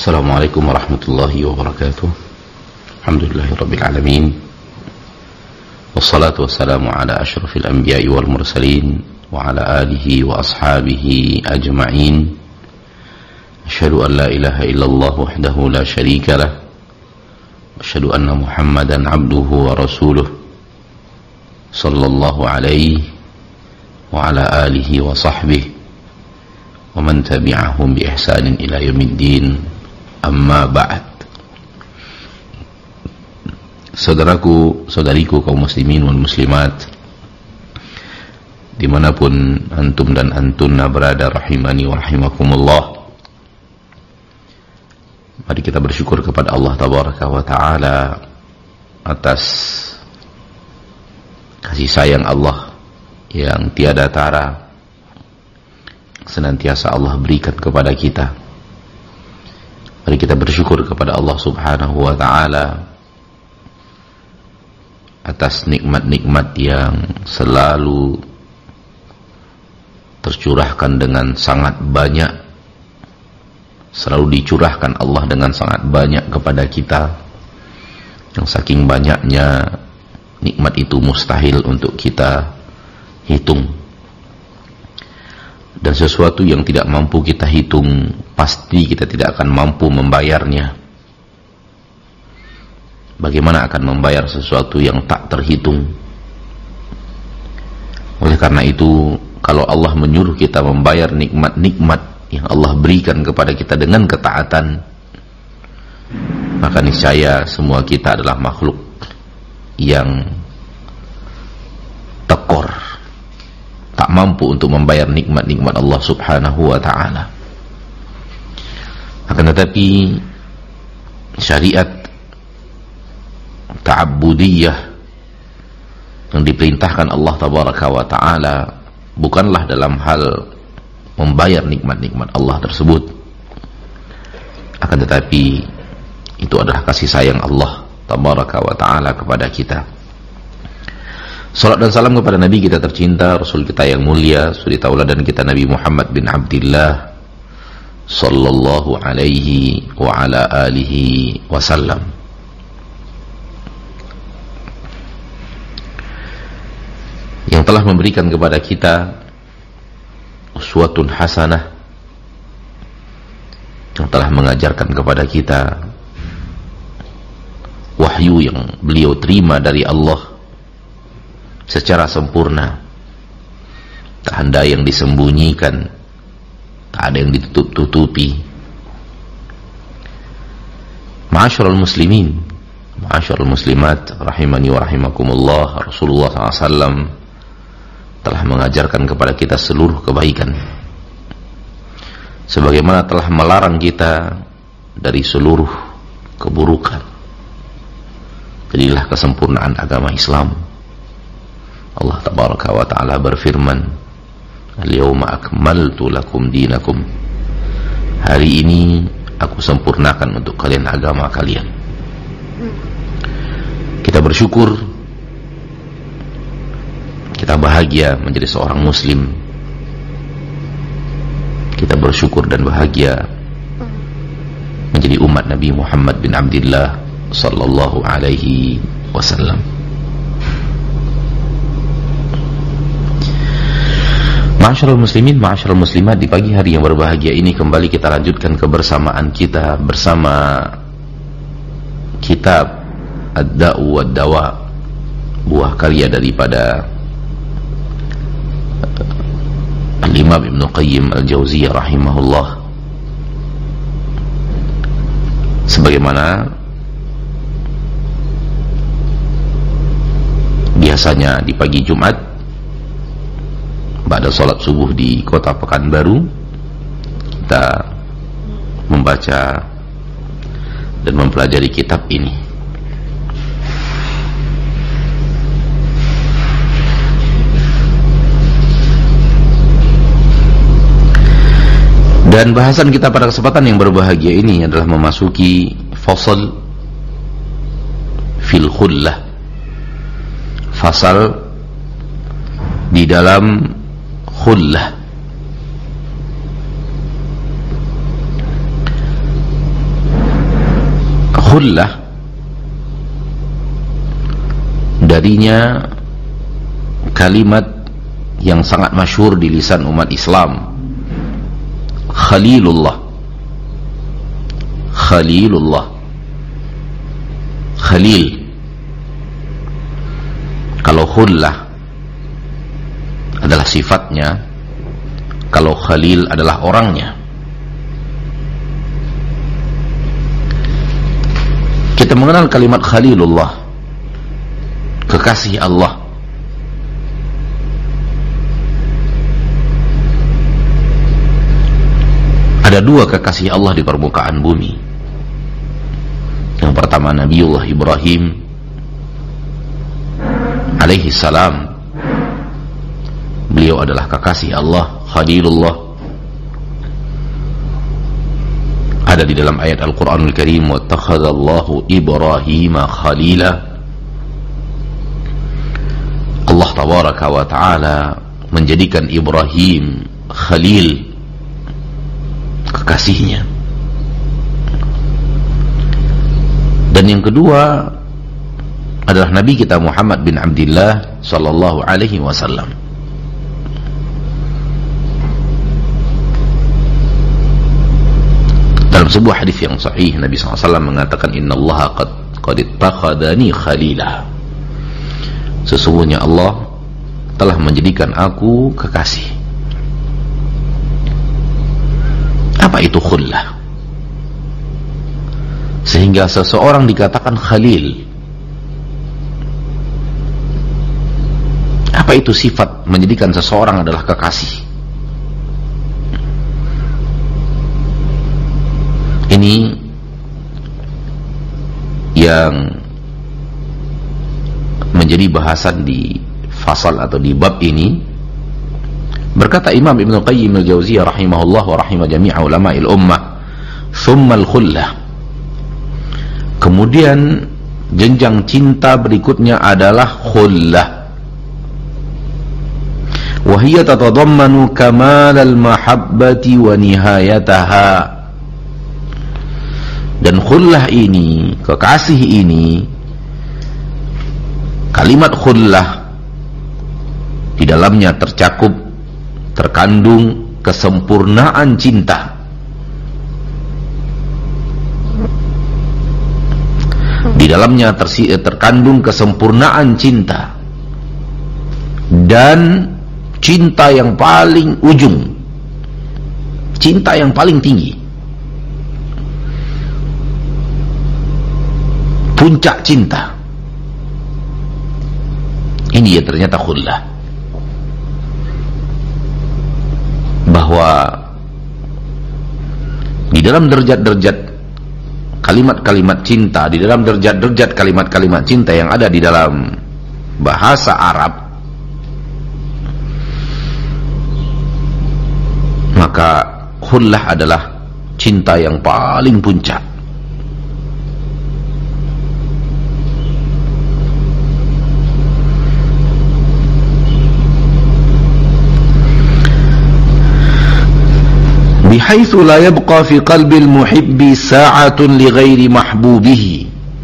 Assalamualaikum warahmatullahi wabarakatuh. Alhamdulillahirabbil alamin. Wassalatu wassalamu ala asyrafil anbiya'i wal mursalin wa ala alihi wa ashabihi ajma'in. Asyhadu an la ilaha illallah wahdahu la syarika lah. Asyhadu anna Muhammadan abduhu wa rasuluh. Sallallahu alaihi wa ala alihi wa sahbihi wa man tabi'ahum bi ihsanin ila yaumiddin. Amma ba'd. Saudaraku, saudariku kaum muslimin wal muslimat dimanapun antum dan antuna berada, rahimani wa rahimakumullah. Mari kita bersyukur kepada Allah tabaraka wa ta'ala atas kasih sayang Allah yang tiada tara senantiasa Allah berikan kepada kita. Mari kita bersyukur kepada Allah subhanahu wa ta'ala atas nikmat-nikmat yang selalu tercurahkan dengan sangat banyak, selalu dicurahkan Allah dengan sangat banyak kepada kita, yang saking banyaknya nikmat itu mustahil untuk kita hitung. Dan sesuatu yang tidak mampu kita hitung, pasti kita tidak akan mampu membayarnya. Bagaimana akan membayar sesuatu yang tak terhitung? Oleh karena itu, kalau Allah menyuruh kita membayar nikmat-nikmat yang Allah berikan kepada kita dengan ketaatan, maka niscaya semua kita adalah makhluk yang tekor, tak mampu untuk membayar nikmat-nikmat Allah subhanahu wa ta'ala. Akan tetapi syariat ta'abbudiyah yang diperintahkan Allah tabaraka wa ta'ala bukanlah dalam hal membayar nikmat-nikmat Allah tersebut, akan tetapi itu adalah kasih sayang Allah tabaraka wa ta'ala kepada kita. Salat dan salam kepada Nabi kita tercinta, Rasul kita yang mulia, suri tauladan kita Nabi Muhammad bin Abdillah sallallahu alaihi wa ala alihi wasallam. Yang telah memberikan kepada kita uswatun hasanah, yang telah mengajarkan kepada kita wahyu yang beliau terima dari Allah secara sempurna. Tak ada yang disembunyikan, tak ada yang ditutup-tutupi. Ma'asyiral muslimin, ma'asyiral muslimat, rahimani wa rahimakumullah, Rasulullah SAW telah mengajarkan kepada kita seluruh kebaikan, sebagaimana telah melarang kita dari seluruh keburukan. Jadilah kesempurnaan agama Islam. Allah tabaraka wa ta'ala berfirman, al-yawma akmaltu lakum dinakum. Hari ini aku sempurnakan untuk kalian agama kalian. Kita bersyukur, kita bahagia menjadi seorang muslim. Kita bersyukur dan bahagia menjadi umat Nabi Muhammad bin Abdillah sallallahu alaihi wasallam. Ma'asyiral muslimin, ma'asyiral muslimat, di pagi hari yang berbahagia ini kembali kita lanjutkan kebersamaan kita bersama kitab Ad-Da'u wad-Dawa, buah karya daripada Al-Imam Ibn Qayyim Al-Jauziyah rahimahullah. Sebagaimana biasanya di pagi Jumat pada salat subuh di kota Pekanbaru, kita membaca dan mempelajari kitab ini. Dan bahasan kita pada kesempatan yang berbahagia ini adalah memasuki fasal fil khullah, fasal di dalam khullah. Khullah darinya kalimat yang sangat masyhur di lisan umat Islam, Khalilullah. Khalilullah, Khalil. Kalau khullah adalah sifatnya, kalau Khalil adalah orangnya. Kita mengenal kalimat Khalilullah, kekasih Allah. Ada dua kekasih Allah di permukaan bumi. Yang pertama Nabiullah Ibrahim alaihi salam. Beliau adalah kekasih Allah, Khalilullah. Ada di dalam ayat Al-Quranul Karim, wattakhadallahu Ibrahima khalila. Allah tabaraka wa ta'ala menjadikan Ibrahim khalil, kekasihnya. Dan yang kedua adalah Nabi kita Muhammad bin Abdullah sallallahu alaihi wasallam. Dalam sebuah hadis yang sahih, Nabi SAW mengatakan, innallaha qad ittakhadani khalila. Sesungguhnya Allah telah menjadikan aku kekasih. Apa itu khullah? Sehingga seseorang dikatakan khalil. Apa itu sifat menjadikan seseorang adalah kekasih? Ini yang menjadi bahasan di fasal atau di bab ini. Berkata Imam Ibn Qayyim al-Jauziyah rahimahullah wa rahimah jami'a ulama'il ummah, thumma al-khullah. Kemudian jenjang cinta berikutnya adalah khullah. Wa hiya tatadammanu kamal al-mahabbati wa nihayataha. Dan khullah ini, kekasih ini, kalimat khullah di dalamnya terkandung kesempurnaan cinta. Di dalamnya terkandung kesempurnaan cinta dan cinta yang paling ujung, cinta yang paling tinggi, puncak cinta. Ini ya ternyata khullah, bahwa di dalam derajat-derajat kalimat-kalimat cinta, di dalam derajat-derajat kalimat-kalimat cinta yang ada di dalam bahasa Arab, maka khullah adalah cinta yang paling puncak. Bihaitsu la yabqa fi qalbil muhibbi sa'atun li ghairi mahbubihi.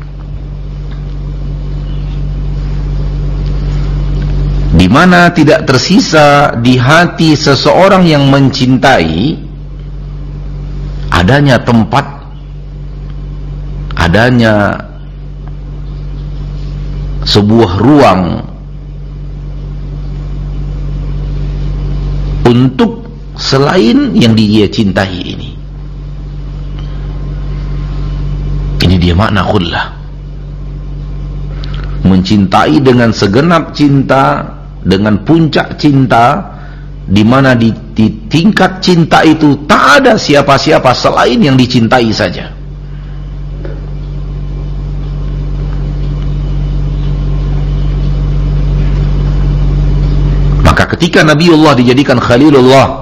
Di mana tidak tersisa di hati seseorang yang mencintai adanya tempat, adanya sebuah ruang untuk selain yang dia cintai ini. Ini dia makna khullah. Mencintai dengan segenap cinta, dengan puncak cinta, di mana di tingkat cinta itu tak ada siapa-siapa selain yang dicintai saja. Maka ketika Nabiullah dijadikan Khalilullah,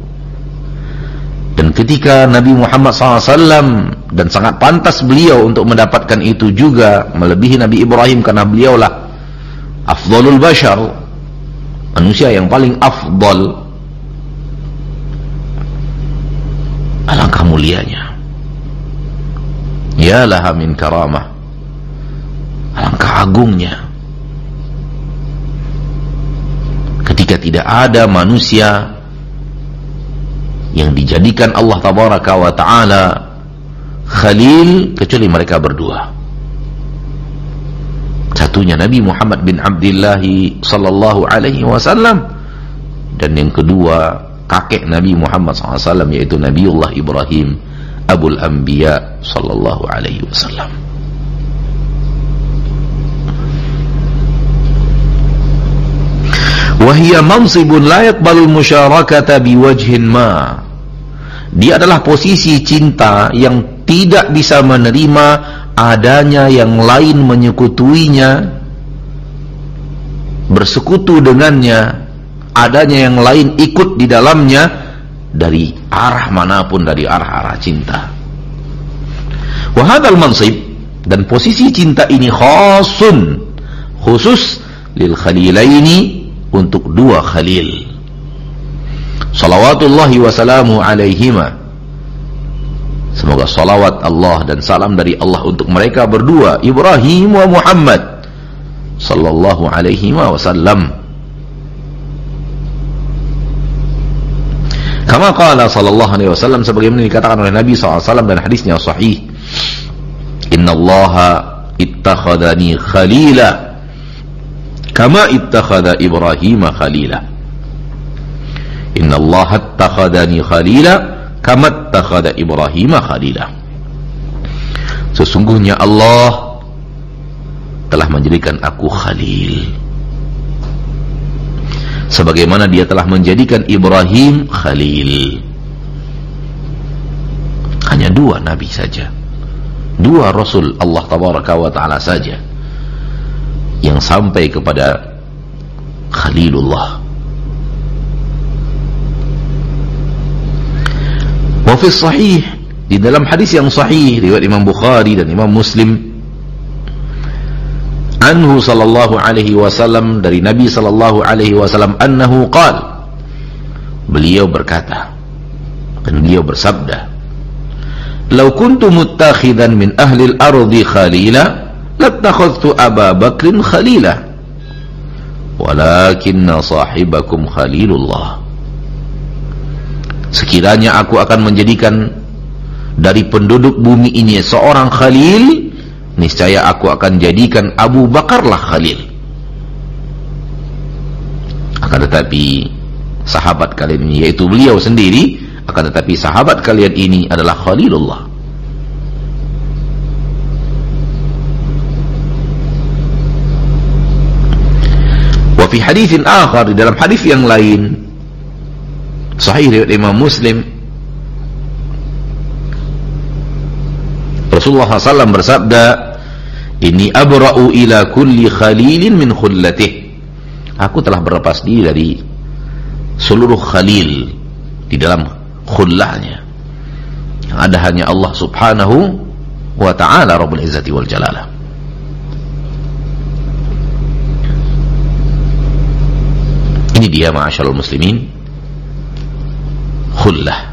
dan ketika Nabi Muhammad SAW, dan sangat pantas beliau untuk mendapatkan itu juga, melebihi Nabi Ibrahim, karena beliaulah afdalul bashar, manusia yang paling afdal. Alangkah mulianya, ya, Ya laha min karamah, alangkah agungnya ketika tidak ada manusia yang dijadikan Allah tabaraka wa ta'ala khalil kecuali mereka berdua. Satunya Nabi Muhammad bin Abdullah sallallahu alaihi wasallam, dan yang kedua kakek Nabi Muhammad SAW, yaitu Nabiullah Ibrahim Abul Anbiya sallallahu alaihi wasallam. Wahia mansibun la yaqbalul musyarakata biwajhin ma. Dia adalah posisi cinta yang tidak bisa menerima adanya yang lain menyekutuinya, bersekutu dengannya, adanya yang lain ikut di dalamnya dari arah manapun dari arah-arah cinta. Wa hadzal mansib, dan posisi cinta ini khusus lil khalilaini, untuk dua khalil, salawatullahi wassalamu alaihima, semoga salawat Allah dan salam dari Allah untuk mereka berdua, Ibrahim wa Muhammad sallallahu alaihi wasallam. Kama qala sallallahu alaihi wasallam, sebagaimana dikatakan oleh Nabi SAW dan hadisnya sahih, innallaha ittakhadani khalila kama ittakhadha Ibrahim khalila. Innallaha ittakhadani khalila kama ittakhadha Ibrahim khalila. Sesungguhnya Allah telah menjadikan aku khalil, sebagaimana dia telah menjadikan Ibrahim khalil. Hanya dua nabi saja, dua rasul Allah tabaraka wa ta'ala saja yang sampai kepada Khalilullah. Wa fi sahih, di dalam hadis yang sahih riwayat Imam Bukhari dan Imam Muslim, anhu sallallahu alaihi wasallam, dari Nabi sallallahu alaihi wasallam, annahu qala, beliau berkata dan beliau bersabda, "Lau kuntu muttakhidan min ahli al-ardi khalila lattakhadhtu Aba Bakrin khalila walakinna sahibakum khalilullah." Sekiranya aku akan menjadikan dari penduduk bumi ini seorang khalil, niscaya aku akan jadikan Abu Bakarlah khalil. Akan tetapi sahabat kalian ini, yaitu beliau sendiri, akan tetapi sahabat kalian ini adalah Khalilullah. Wa fi haditsin akhar, di dalam hadis yang lain sahih riwayat Imam Muslim, Rasulullah SAW bersabda, "Inni abra'u ila kulli khalilin min khullatihi." Aku telah berlepas diri dari seluruh khalil di dalam khullahnya, yang ada hanya Allah subhanahu wa ta'ala Rabbul Izzati wal Jalalah. Ini dia ma'asyarul muslimin, khullah,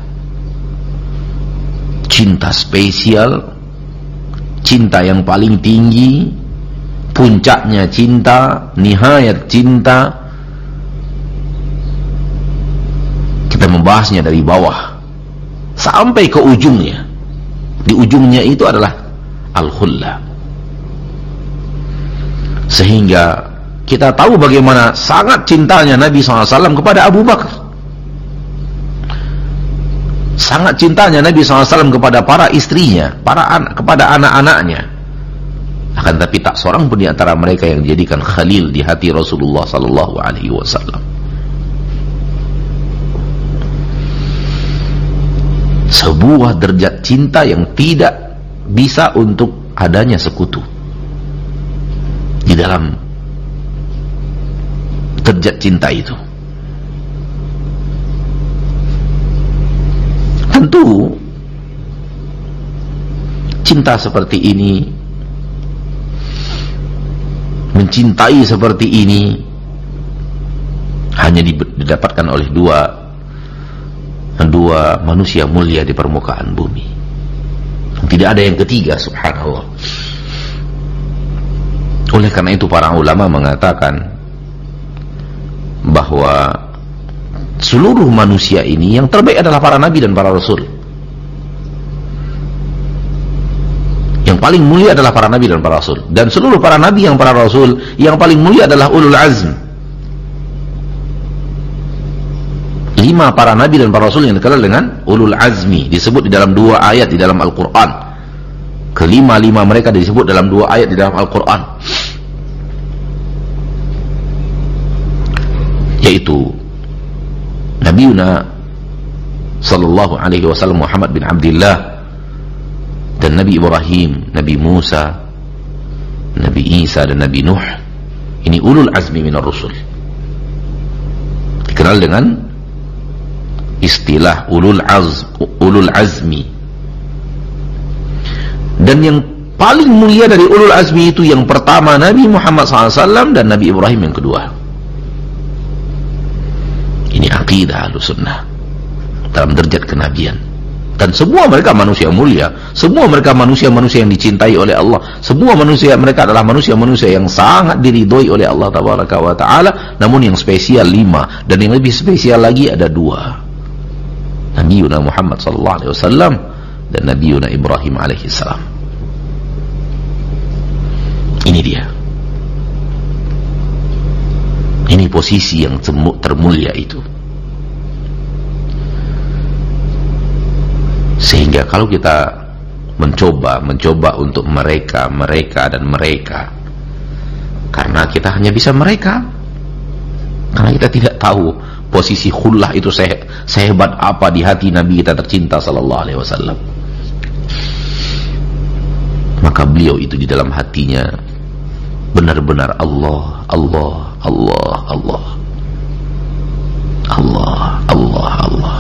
cinta spesial, cinta yang paling tinggi, puncaknya cinta, nihayat cinta. Kita membahasnya dari bawah sampai ke ujungnya. Di ujungnya itu adalah al-khullah, sehingga kita tahu bagaimana sangat cintanya Nabi SAW kepada Abu Bakar, sangat cintanya Nabi SAW kepada para istrinya, kepada anak-anaknya. Akan tapi tak seorang pun di antara mereka yang dijadikan khalil di hati Rasulullah SAW. Sebuah derajat cinta yang tidak bisa untuk adanya sekutu di dalam derajat cinta itu. Tentu cinta seperti ini, mencintai seperti ini, hanya didapatkan oleh dua manusia mulia di permukaan bumi. Tidak Tidak ada yang ketiga, subhanallah. Oleh karena itu para ulama mengatakan bahwa seluruh manusia ini yang terbaik adalah para nabi dan para rasul. Yang paling mulia adalah para nabi dan para rasul. Dan seluruh para nabi yang para rasul, yang paling mulia adalah ulul azm. 5 para nabi dan para rasul yang dikenal dengan ulul azmi, disebut di dalam 2 ayat di dalam Al-Quran. Kelima-lima mereka disebut dalam 2 ayat di dalam Al-Quran, yaitu Nabiuna sallallahu alaihi wasallam Muhammad bin Abdullah, dan Nabi Ibrahim, Nabi Musa, Nabi Isa, dan Nabi Nuh. Ini ulul azmi minar rusul, dikenal dengan istilah ulul azmi. Dan yang paling mulia dari ulul azmi itu yang pertama Nabi Muhammad SAW dan Nabi Ibrahim yang kedua. Ini akidah Ahlussunnah dalam derajat kenabian. Dan semua mereka manusia mulia, semua mereka manusia-manusia yang dicintai oleh Allah, semua manusia mereka adalah manusia-manusia yang sangat diridhoi oleh Allah Tabaraka wa Ta'ala. Namun yang spesial 5, dan yang lebih spesial lagi ada 2, Nabiuna Muhammad SAW dan Nabiuna Ibrahim alaihissalam. Ini dia, ini posisi yang termulia itu. Sehingga kalau kita mencoba untuk mereka dan mereka, karena kita hanya bisa mereka, karena kita tidak tahu posisi khullah itu sehebat apa di hati Nabi kita tercinta sallallahu alaihi wasallam. Maka beliau itu di dalam hatinya benar-benar Allah, Allah, Allah, Allah, Allah, Allah, Allah.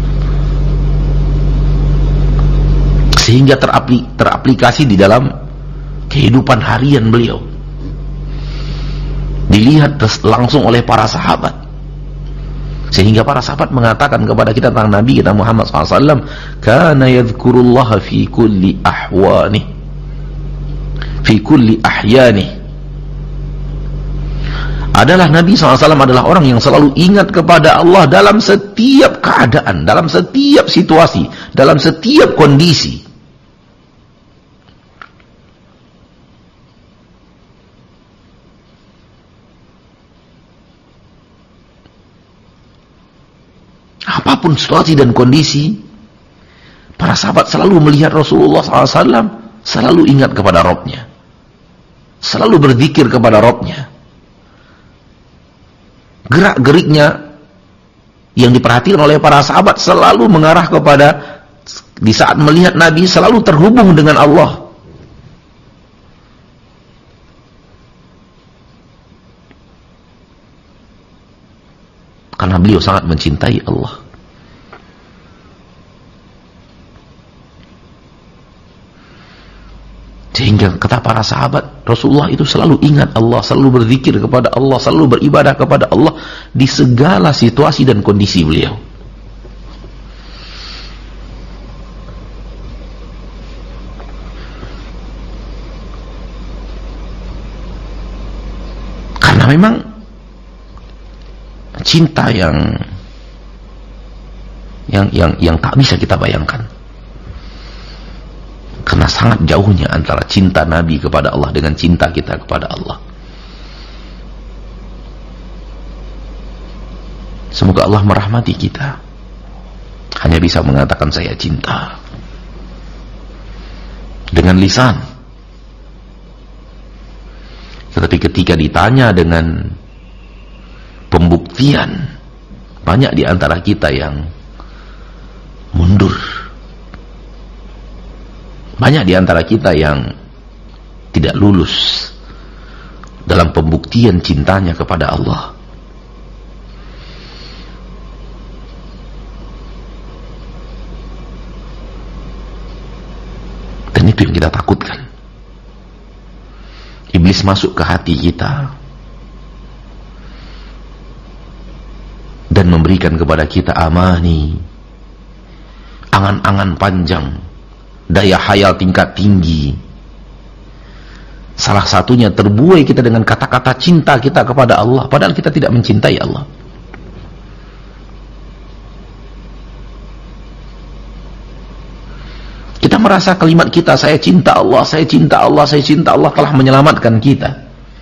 Sehingga teraplikasi di dalam kehidupan harian beliau, dilihat langsung oleh para sahabat. Sehingga para sahabat mengatakan kepada kita tentang Nabi kita Muhammad SAW, kana yadhkurullaha fi kulli ahwani, fi kulli ahyani. Adalah Nabi SAW adalah orang yang selalu ingat kepada Allah dalam setiap keadaan, dalam setiap situasi, dalam setiap kondisi. Apapun situasi dan kondisi, para sahabat selalu melihat Rasulullah SAW selalu ingat kepada Rabbnya, selalu berzikir kepada Rabbnya. Gerak-geriknya yang diperhatikan oleh para sahabat selalu mengarah kepada, di saat melihat Nabi selalu terhubung dengan Allah. Karena beliau sangat mencintai Allah. Sehingga kata para sahabat, Rasulullah itu selalu ingat Allah, selalu berzikir kepada Allah, selalu beribadah kepada Allah di segala situasi dan kondisi beliau. Karena memang cinta yang tak bisa kita bayangkan. Karena sangat jauhnya antara cinta Nabi kepada Allah dengan cinta kita kepada Allah. Semoga Allah merahmati kita. Hanya bisa mengatakan saya cinta dengan lisan. Tetapi ketika ditanya dengan pembuktian, banyak di antara kita yang mundur. Banyak di antara kita yang tidak lulus dalam pembuktian cintanya kepada Allah. Dan itu yang kita takutkan. Iblis masuk ke hati kita dan memberikan kepada kita amani, angan-angan panjang daya hayal tingkat tinggi. Salah satunya terbuai kita dengan kata-kata cinta kita kepada Allah, padahal kita tidak mencintai Allah. Kita merasa kalimat kita, saya cinta Allah, saya cinta Allah, saya cinta Allah, telah menyelamatkan kita.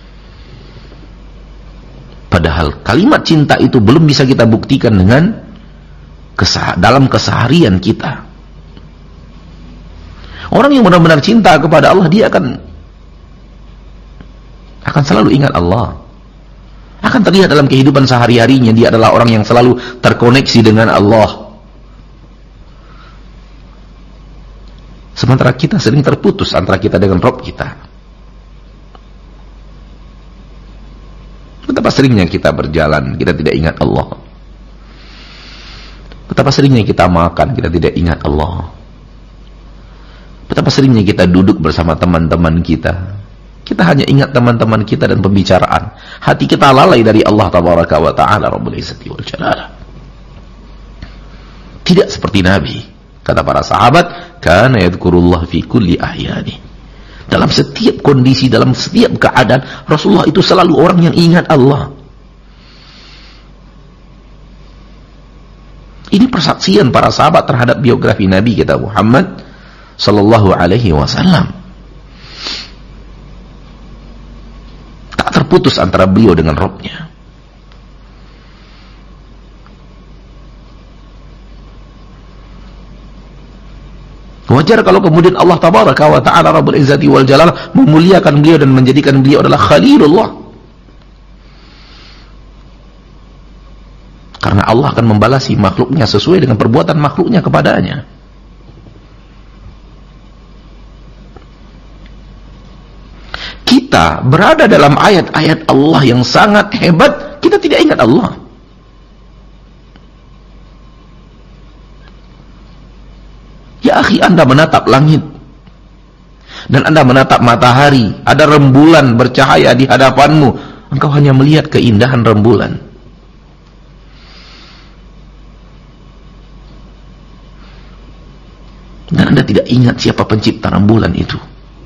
Padahal kalimat cinta itu belum bisa kita buktikan dengan dalam keseharian kita. Orang yang benar-benar cinta kepada Allah, dia akan selalu ingat Allah. Akan terlihat dalam kehidupan sehari-harinya, dia adalah orang yang selalu terkoneksi dengan Allah. Sementara kita sering terputus antara kita dengan Rabb kita. Betapa seringnya kita berjalan, kita tidak ingat Allah. Betapa seringnya kita makan, kita tidak ingat Allah. Betapa seringnya kita duduk bersama teman-teman kita, kita hanya ingat teman-teman kita dan pembicaraan. Hati kita lalai dari Allah Tabaraka wa Ta'ala Rabbul Izzati wal Jalala. Tidak seperti Nabi. Kata para sahabat, kana yadhkurullah fi kulli ahyani. Dalam setiap kondisi, dalam setiap keadaan, Rasulullah itu selalu orang yang ingat Allah. Ini persaksian para sahabat terhadap biografi Nabi kita Muhammad sallallahu alaihi wasallam. Tak terputus antara beliau dengan Rabb-nya. Wajar kalau kemudian Allah Tabaraka wa Ta'ala Rabbul Izzati wal Jalal memuliakan beliau dan menjadikan beliau adalah Khalilullah. Karena Allah akan membalasi makhluknya sesuai dengan perbuatan makhluknya kepadanya. Kita berada dalam ayat-ayat Allah yang sangat hebat, kita tidak ingat Allah. Ya akhi, Anda menatap langit dan Anda menatap matahari, ada rembulan bercahaya di hadapanmu, engkau hanya melihat keindahan rembulan. Dan Anda tidak ingat siapa pencipta rembulan itu.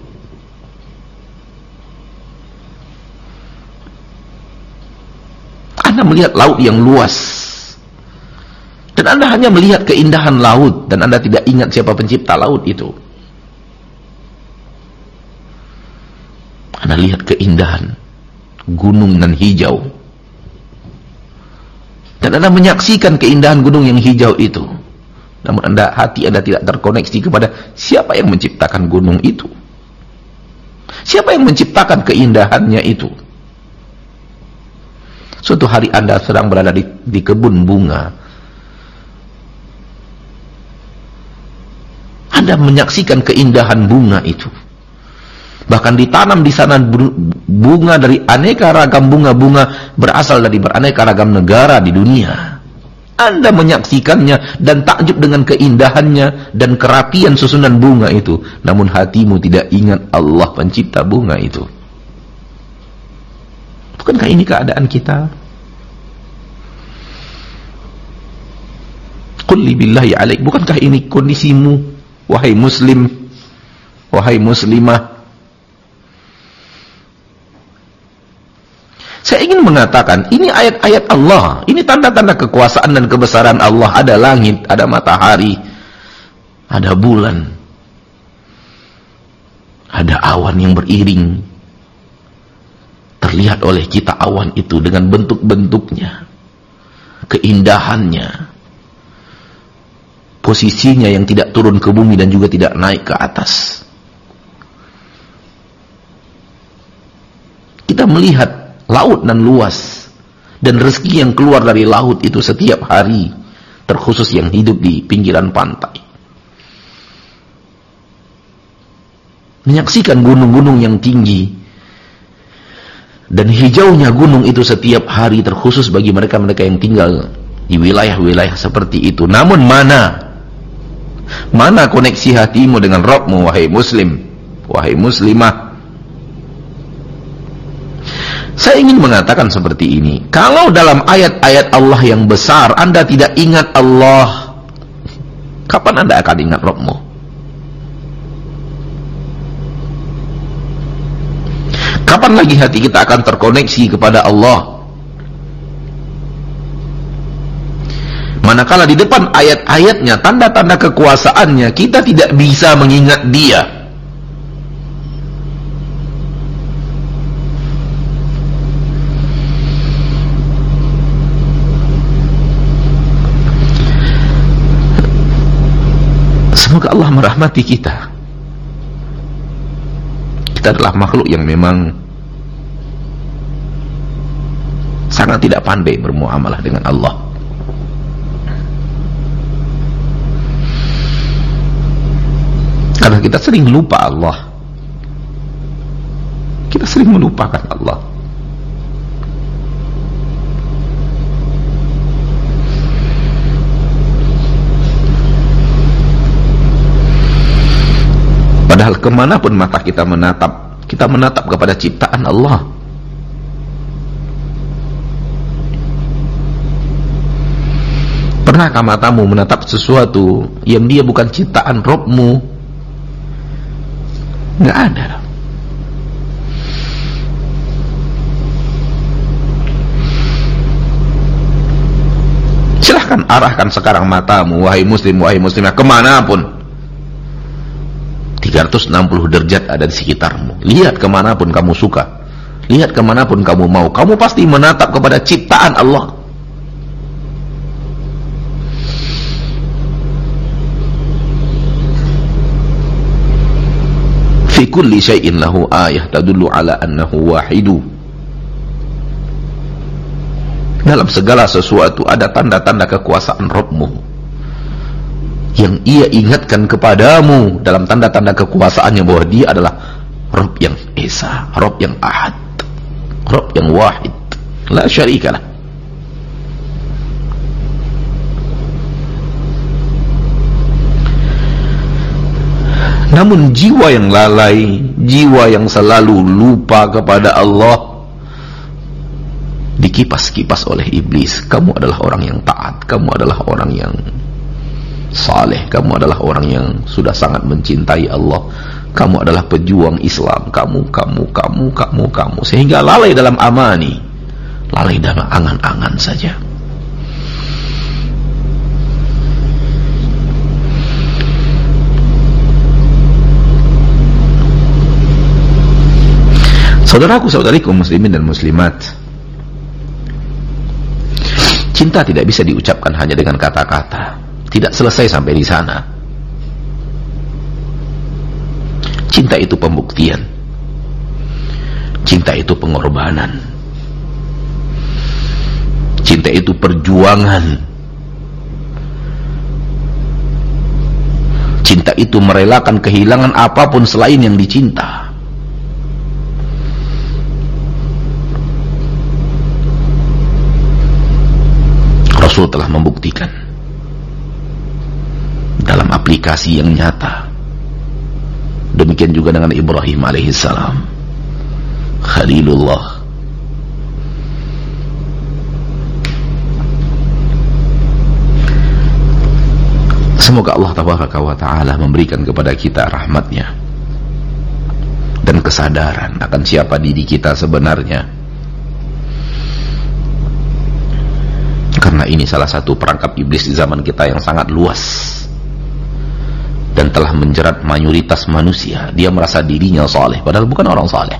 Anda melihat laut yang luas dan Anda hanya melihat keindahan laut dan Anda tidak ingat siapa pencipta laut itu. Anda lihat keindahan gunung nan hijau dan Anda menyaksikan keindahan gunung yang hijau itu, namun hati Anda tidak terkoneksi kepada siapa yang menciptakan gunung itu, siapa yang menciptakan keindahannya itu. Suatu hari Anda sedang berada di kebun bunga, Anda menyaksikan keindahan bunga itu. Bahkan ditanam di sana bunga dari aneka ragam bunga-bunga berasal dari beraneka ragam negara di dunia. Anda menyaksikannya dan takjub dengan keindahannya dan kerapian susunan bunga itu. Namun hatimu tidak ingat Allah pencipta bunga itu. Bukankah ini keadaan kita? Qul li billahi alaik, bukankah ini kondisimu, wahai muslim, wahai muslimah? Saya ingin mengatakan, ini ayat-ayat Allah, ini tanda-tanda kekuasaan dan kebesaran Allah. Ada langit, ada matahari, ada bulan, ada awan yang beriring. Terlihat oleh kita awan itu dengan bentuk-bentuknya, keindahannya, posisinya yang tidak turun ke bumi dan juga tidak naik ke atas. Kita melihat laut dan luas dan rezeki yang keluar dari laut itu setiap hari, terkhusus yang hidup di pinggiran pantai. Menyaksikan gunung-gunung yang tinggi dan hijaunya gunung itu setiap hari, terkhusus bagi mereka-mereka yang tinggal di wilayah-wilayah seperti itu. Namun mana koneksi hatimu dengan Rabbmu, wahai muslim, wahai muslimah? Saya ingin mengatakan seperti ini. Kalau dalam ayat-ayat Allah yang besar Anda tidak ingat Allah, kapan Anda akan ingat Rabbmu? Kapan lagi hati kita akan terkoneksi kepada Allah? Manakala di depan ayat-ayatnya, tanda-tanda kekuasaannya, kita tidak bisa mengingat Dia. Semoga Allah merahmati kita. Kita adalah makhluk yang memang sangat tidak pandai bermuamalah dengan Allah. Karena kita sering lupa Allah. Kita sering melupakan Allah. Padahal kemanapun mata kita menatap kepada ciptaan Allah. Pernahkah matamu menatap sesuatu yang dia bukan ciptaan Rabbmu? Nggak ada. Silahkan arahkan sekarang matamu, wahai muslim, wahai muslimah, kemanapun. 360 derajat ada di sekitarmu. Lihat kemanapun kamu suka, lihat kemanapun kamu mau, kamu pasti menatap kepada ciptaan Allah. Fi kulli syai'in lahu ayah tadullu ala annahu wahidu. Dalam segala sesuatu ada tanda-tanda kekuasaan Rabbmu yang ia ingatkan kepadamu dalam tanda-tanda kekuasaannya bahwa dia adalah Rabb yang Esa, Rabb yang Ahad, Rabb yang Wahid, la syarikalah. Namun jiwa yang lalai, jiwa yang selalu lupa kepada Allah, dikipas-kipas oleh iblis. Kamu adalah orang yang taat, kamu adalah orang yang saleh, kamu adalah orang yang sudah sangat mencintai Allah, kamu adalah pejuang Islam, kamu, sehingga lalai dalam amani, lalai dalam angan-angan saja. Saudaraku, saudariku muslimin dan muslimat, cinta tidak bisa diucapkan hanya dengan kata-kata. Tidak selesai sampai di sana. Cinta itu pembuktian. Cinta itu pengorbanan. Cinta itu perjuangan. Cinta itu merelakan kehilangan apapun selain yang dicinta. Rasul telah membuktikan dalam aplikasi yang nyata. Demikian juga dengan Ibrahim alaihissalam, Khalilullah. Semoga Allah tabaraka wa ta'ala memberikan kepada kita rahmatnya dan kesadaran akan siapa diri kita sebenarnya. Karena ini salah satu perangkap iblis di zaman kita yang sangat luas dan telah menjerat mayoritas manusia. Dia merasa dirinya saleh padahal bukan orang saleh.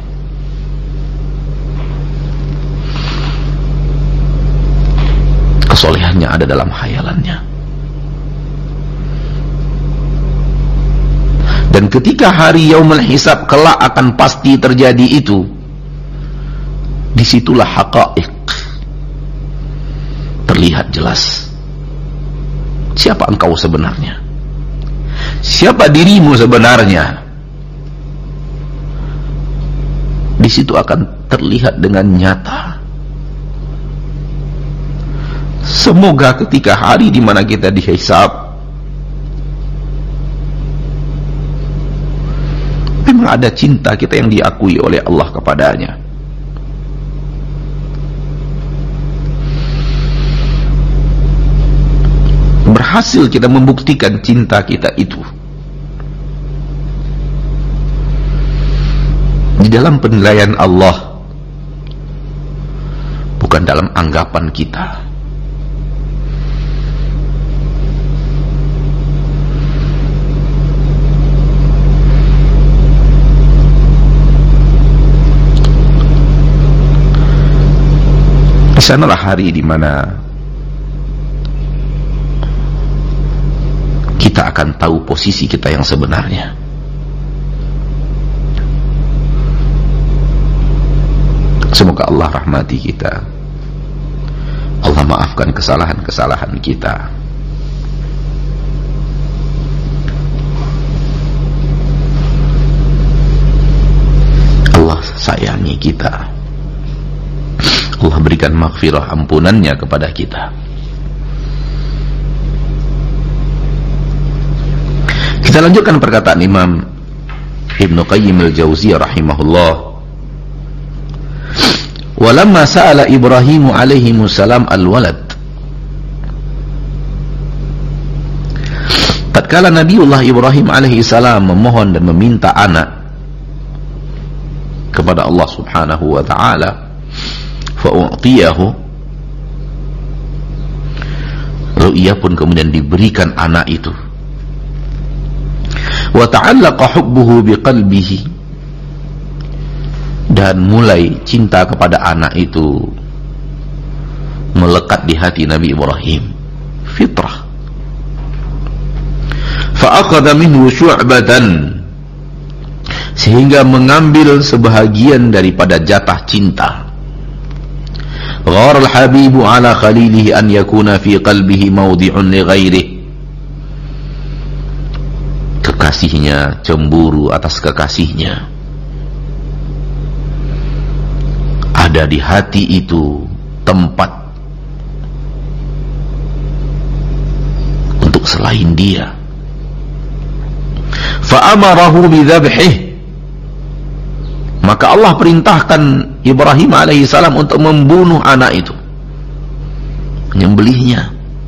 Kesolehannya ada dalam khayalannya. Dan ketika hari yaumul hisab kelak akan pasti terjadi itu, disitulah haqaiq terlihat jelas. Siapa engkau sebenarnya? Siapa dirimu sebenarnya? Di situ akan terlihat dengan nyata. Semoga ketika hari di mana kita dihisab, memang ada cinta kita yang diakui oleh Allah kepadanya. Berhasil kita membuktikan cinta kita itu. Di dalam penilaian Allah, bukan dalam anggapan kita. Di sanalah hari di mana kita akan tahu posisi kita yang sebenarnya. Semoga Allah rahmati kita. Allah maafkan kesalahan-kesalahan kita. Allah sayangi kita. Allah berikan maghfirah, ampunannya kepada kita. Kita lanjutkan perkataan Imam Ibnu Qayyim al-Jauziyah rahimahullah. Walamma sa'ala Ibrahim alaihi salam al-walad, tatkala Nabiullah Ibrahim alaihi salam memohon dan meminta anak kepada Allah subhanahu wa ta'ala, fa'u'tiyahu, lalu ia pun kemudian diberikan anak itu. Wa ta'allaqa hubbuhu biqalbihi, dan mulai cinta kepada anak itu melekat di hati Nabi Ibrahim, fitrah. Fa'akhadha minhu syu'batan, sehingga mengambil sebahagian daripada jatah cinta. Ghar al-habibu ala khalilihi an yakuna fi qalbihi mawdi'un li ghairihi, kekasihnya cemburu atas kekasihnya, ada di hati itu tempat untuk selain dia. Fa'amarahu bidhabhih, maka Allah perintahkan Ibrahim alaihissalam untuk membunuh anak itu, menyembelihnya.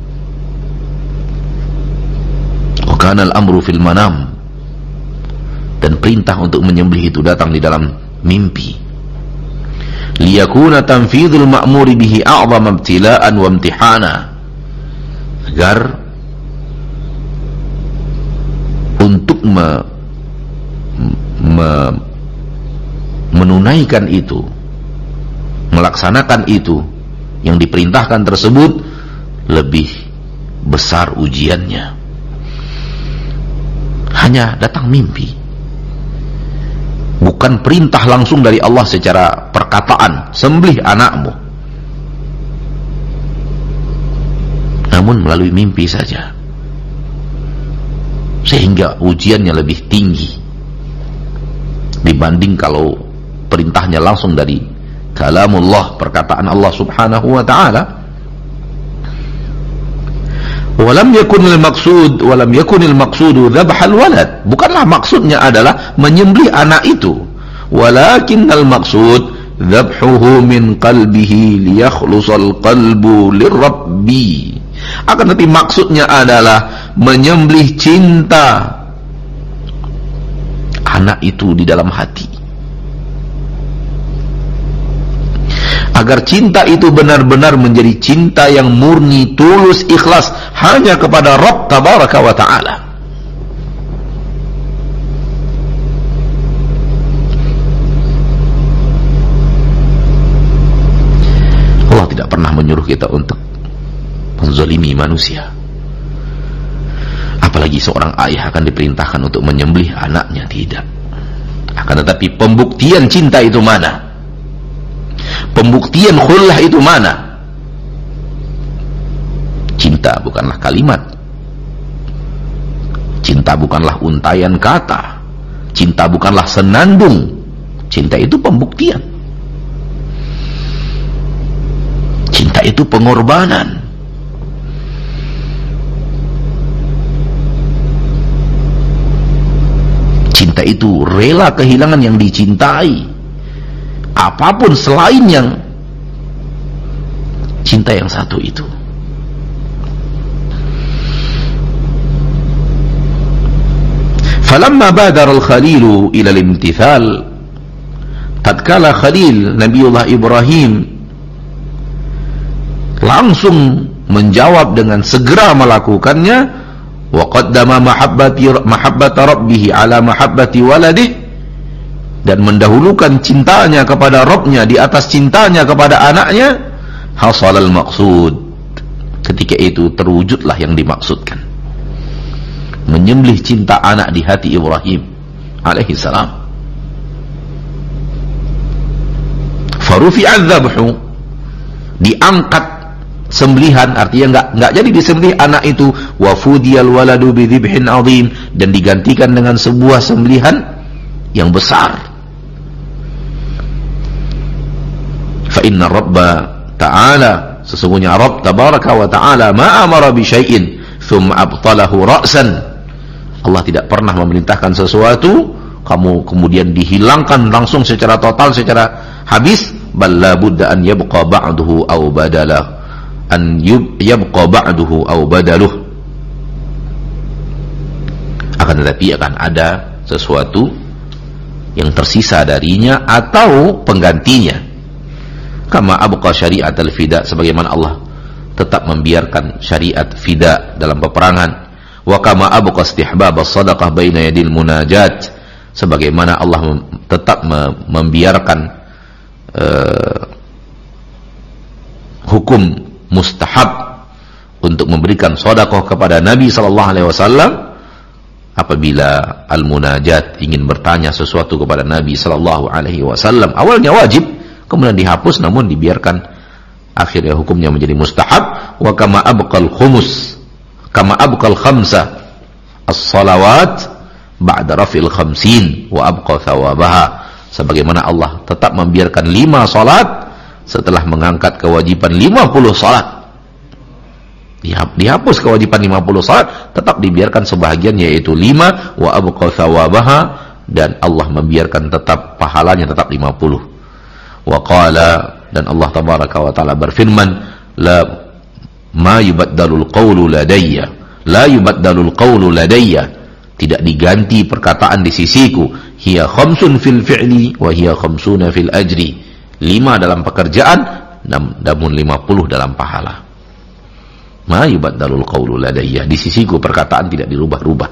Wa kana al-amru fil manam, dan perintah untuk menyembelih itu datang di dalam mimpi. Liyakuna tanfidhul ma'muri bihi a'zama ibtila'an wa imtihana, agar untuk menunaikan itu, melaksanakan itu yang diperintahkan tersebut, lebih besar ujiannya. Hanya datang mimpi, bukan perintah langsung dari Allah secara perkataan, sembelih anakmu, namun melalui mimpi saja, sehingga ujiannya lebih tinggi dibanding kalau perintahnya langsung dari kalamullah, perkataan Allah subhanahu wa ta'ala. Walam yakunil maqsudu dhabhal walad, bukanlah maksudnya adalah menyembelih anak itu, walakinnal maqsud dhabhuhu min qalbihi liyakhlusal qalbu lirabbi, akan tetapi maksudnya adalah menyembelih cinta anak itu di dalam hati, agar cinta itu benar-benar menjadi cinta yang murni, tulus, ikhlas hanya kepada Rabb tabaraka wa ta'ala. Allah tidak pernah menyuruh kita untuk menzalimi manusia, apalagi seorang ayah akan diperintahkan untuk menyembelih anaknya, tidak. Akan tetapi pembuktian cinta itu mana? Pembuktian khullah itu mana? Cinta bukanlah kalimat, cinta bukanlah untaian kata, cinta bukanlah senandung, cinta itu pembuktian, cinta itu pengorbanan. Cinta itu rela kehilangan yang dicintai, apapun selain yang cinta yang satu itu. Falamma badara al-khalilu ila al-imtithal tatkala Khalil Nabiullah Ibrahim langsung menjawab dengan segera melakukannya, wa qaddama mahabbata rabbih ala mahabbati waladih, dan mendahulukan cintanya kepada Rabbnya di atas cintanya kepada anaknya, hasalal maqsud. Ketika itu terwujudlah yang dimaksudkan, menyembelih cinta anak di hati Ibrahim alaihi salam. Farufi'adz dzabhu, diangkat sembelihan, artinya enggak jadi disembelih anak itu, wa fudiyal waladu bi dzibhin adzim, dan digantikan dengan sebuah sembelihan yang besar. Fa inna rabba ta'ala, sesungguhnya Rabb tabaraka wa ta'ala, ma amara bi syai'in thumma abtalahu ra'san, Allah tidak pernah memerintahkan sesuatu kamu kemudian dihilangkan langsung secara total, secara habis. Bal la budda an yabqa ba'duhu aw badalah, an yabqa ba'duhu aw badaluh, akan tetapi akan ada sesuatu yang tersisa darinya atau penggantinya. Kama abqa syariat al-fida, sebagaimana Allah tetap membiarkan syariat fida dalam peperangan. Wa kama abqa istihbab as-sadaqah baina yadil munajat, sebagaimana Allah tetap membiarkan hukum mustahab untuk memberikan sedekah kepada Nabi sallallahu alaihi wasallam apabila al-munajat ingin bertanya sesuatu kepada Nabi sallallahu alaihi wasallam. Awalnya wajib, kemudian dihapus, namun dibiarkan, akhirnya hukumnya menjadi mustahab. Wa kama abqal khumus, kama abqal khamsa as-salawat ba'da rafil khamsin wa abqa thawabaha, sebagaimana Allah tetap membiarkan 5 salat setelah mengangkat kewajiban 50 salat. Dihapus kewajiban 50 salat, tetap dibiarkan sebahagian, yaitu 5, wa abqa thawabaha, dan Allah membiarkan tetap pahalanya tetap 50. Wa qala, dan Allah tabaraka wa taala berfirman, la ma yubaddalul qawlu ladayya, la yubaddalul qawlu ladayya, tidak diganti perkataan di sisiku. Hiya khamsun fil fi'li wa hiya khamsuna fil ajri, 5 dalam pekerjaan namun 50 dalam pahala. Ma yubaddalul qawlu ladayya, di sisiku perkataan tidak dirubah-rubah.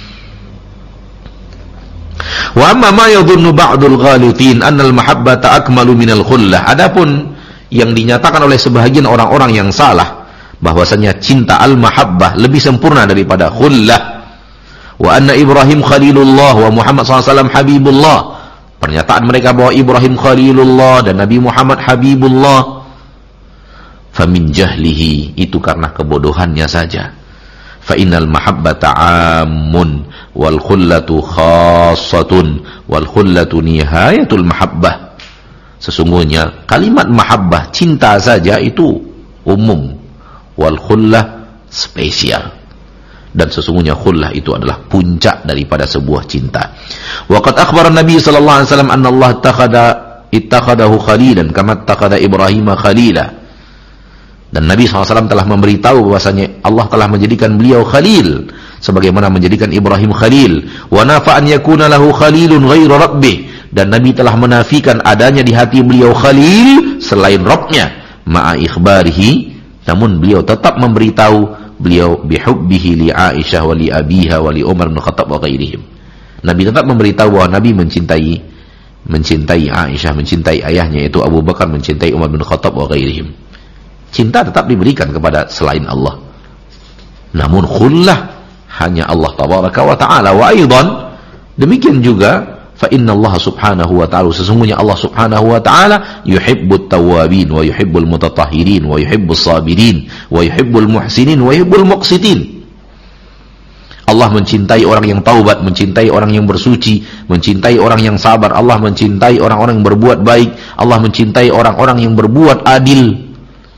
Wa amma ma yadhunnu ba'dul ghalitin anna al-mahabbata akmalu minal khullah, adapun yang dinyatakan oleh sebahagian orang-orang yang salah bahwasanya cinta al-mahabbah lebih sempurna daripada khullah. Wa anna Ibrahim khalilullah wa Muhammad SAW habibullah, pernyataan mereka bahwa Ibrahim khalilullah dan Nabi Muhammad habibullah, famin jahlihi, itu karena kebodohannya saja. Fa innal mahabbata ammun wal khullatu khassatun wal khullatu nihayatul mahabbah, sesungguhnya kalimat mahabbah, cinta saja, itu umum, wal khullah spesial, dan sesungguhnya khullah itu adalah puncak daripada sebuah cinta. Waqad akhbara Nabi sallallahu alaihi wasallam anna Allah ittakhadahu khalilan kama ittakhadha Ibrahim khalila, dan Nabi SAW telah memberitahu bahwasanya Allah telah menjadikan beliau khalil sebagaimana menjadikan Ibrahim khalil. Wa nafa an yakuna lahu khalilun ghairu rabbih, dan Nabi telah menafikan adanya di hati beliau khalil selain Rabbnya. Ma'a ikhbarihi, namun beliau tetap memberitahu beliau bihubbihi li Aisyah wa li abiha wa li Umar bin Khattab wa ghairihim. Nabi tetap memberitahu bahwa Nabi mencintai Aisyah, mencintai ayahnya yaitu Abu Bakar, mencintai Umar bin Khattab wa ghairihim. Cinta tetap diberikan kepada selain Allah, namun khullah hanya Allah tabaraka wa ta'ala. Wa aidan, demikian juga, fa inna Allah subhanahu wa ta'ala, sesungguhnya Allah subhanahu wa ta'ala yuhibbut tawwabin wa yuhibbul mutatahhirin wa yuhibbus sabirin wa yuhibbul muhsinin wa yuhibbul muqsitin. Allah mencintai orang yang taubat, mencintai orang yang bersuci, mencintai orang yang sabar. Allah mencintai orang-orang yang berbuat baik. Allah mencintai orang-orang yang berbuat adil.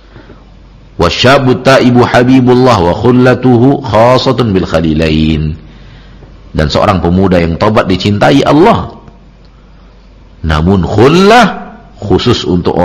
Wasyabut taibu habibullah wa khullatuhu khasatun bil khalilain, dan seorang pemuda yang taubat dicintai Allah, namun khullah khusus untuk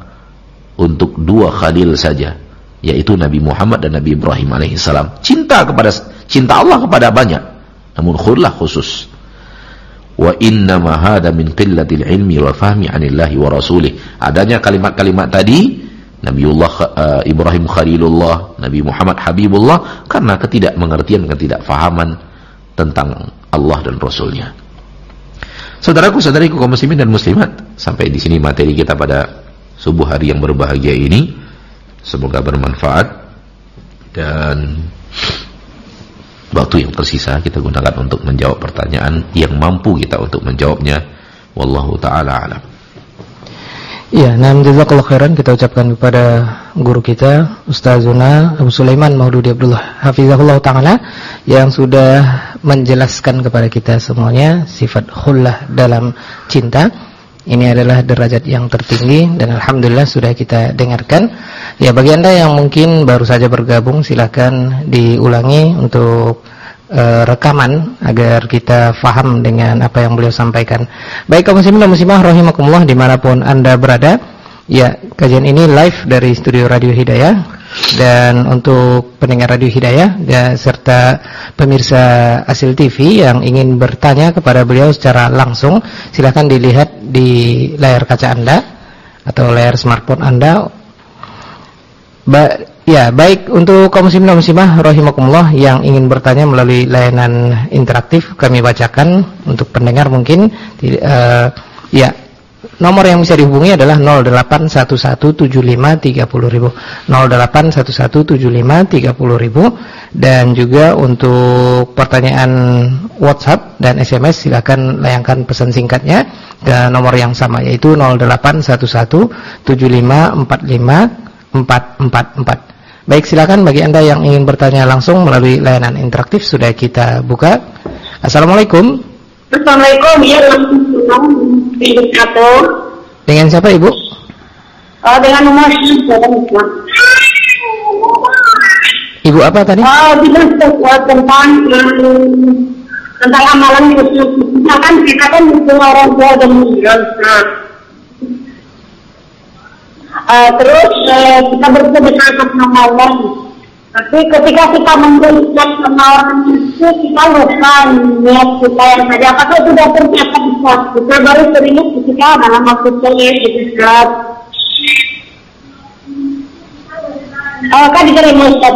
dua khalil saja, yaitu Nabi Muhammad dan Nabi Ibrahim alaihissalam. Cinta Allah kepada banyak, namun khullah khusus. wa innama hada min qillatil ilmi wa fahmi 'anillahi wa rasulih. Adanya kalimat-kalimat tadi Nabiullah Ibrahim Khalilullah, Nabi Muhammad Habibullah, karena ketidakmengertian, ketidakfahaman tentang Allah dan Rasulnya. Saudaraku-saudariku kaum muslimin dan muslimat, sampai di sini materi kita pada subuh hari yang berbahagia ini. Semoga bermanfaat, dan waktu yang tersisa kita gunakan untuk menjawab pertanyaan yang mampu kita untuk menjawabnya. Wallahu ta'ala alam. Ya, jazakallahu khairan kita ucapkan kepada guru kita Ustazuna Abu Sulaiman Maududi Abdullah hafizahullah ta'ala yang sudah menjelaskan kepada kita semuanya sifat khullah dalam cinta. Ini adalah derajat yang tertinggi dan alhamdulillah sudah kita dengarkan. Ya, bagi Anda yang mungkin baru saja bergabung, silakan diulangi untuk rekaman agar kita faham dengan apa yang beliau sampaikan. Baik kaum muslimin dan muslimah rahimakumullah dimanapun Anda berada, ya, kajian ini live dari studio Radio Hidayah, dan untuk pendengar Radio Hidayah ya, serta pemirsa Asil TV yang ingin bertanya kepada beliau secara langsung, silakan dilihat di layar kaca Anda atau layar smartphone Anda. Ya, baik untuk kaum muslimin dan muslimah rahimakumullah yang ingin bertanya melalui layanan interaktif, kami bacakan untuk pendengar mungkin. Ya, nomor yang bisa dihubungi adalah 08117530.000, 08117530.000, dan juga untuk pertanyaan WhatsApp dan SMS silakan layangkan pesan singkatnya ke nomor yang sama, yaitu 081175454444. Baik, silakan bagi Anda yang ingin bertanya langsung melalui layanan interaktif sudah kita buka. Assalamualaikum. Assalamualaikum, ya, dengan siapa Ibu? Dengan nomor Ibu apa tadi? Tentang amalan khusus. Misalkan kita kan butuh orang tua dan meninggal. Terus kita bersedekah sama Allah. Tapi ketika kita memberikan sama orang itu, kita lupa niat kita yang tadi. Apakah sudah tercatat di saat kita baru teringat ketika dalam waktu saya bersedekah? Kan diterima Ustaz.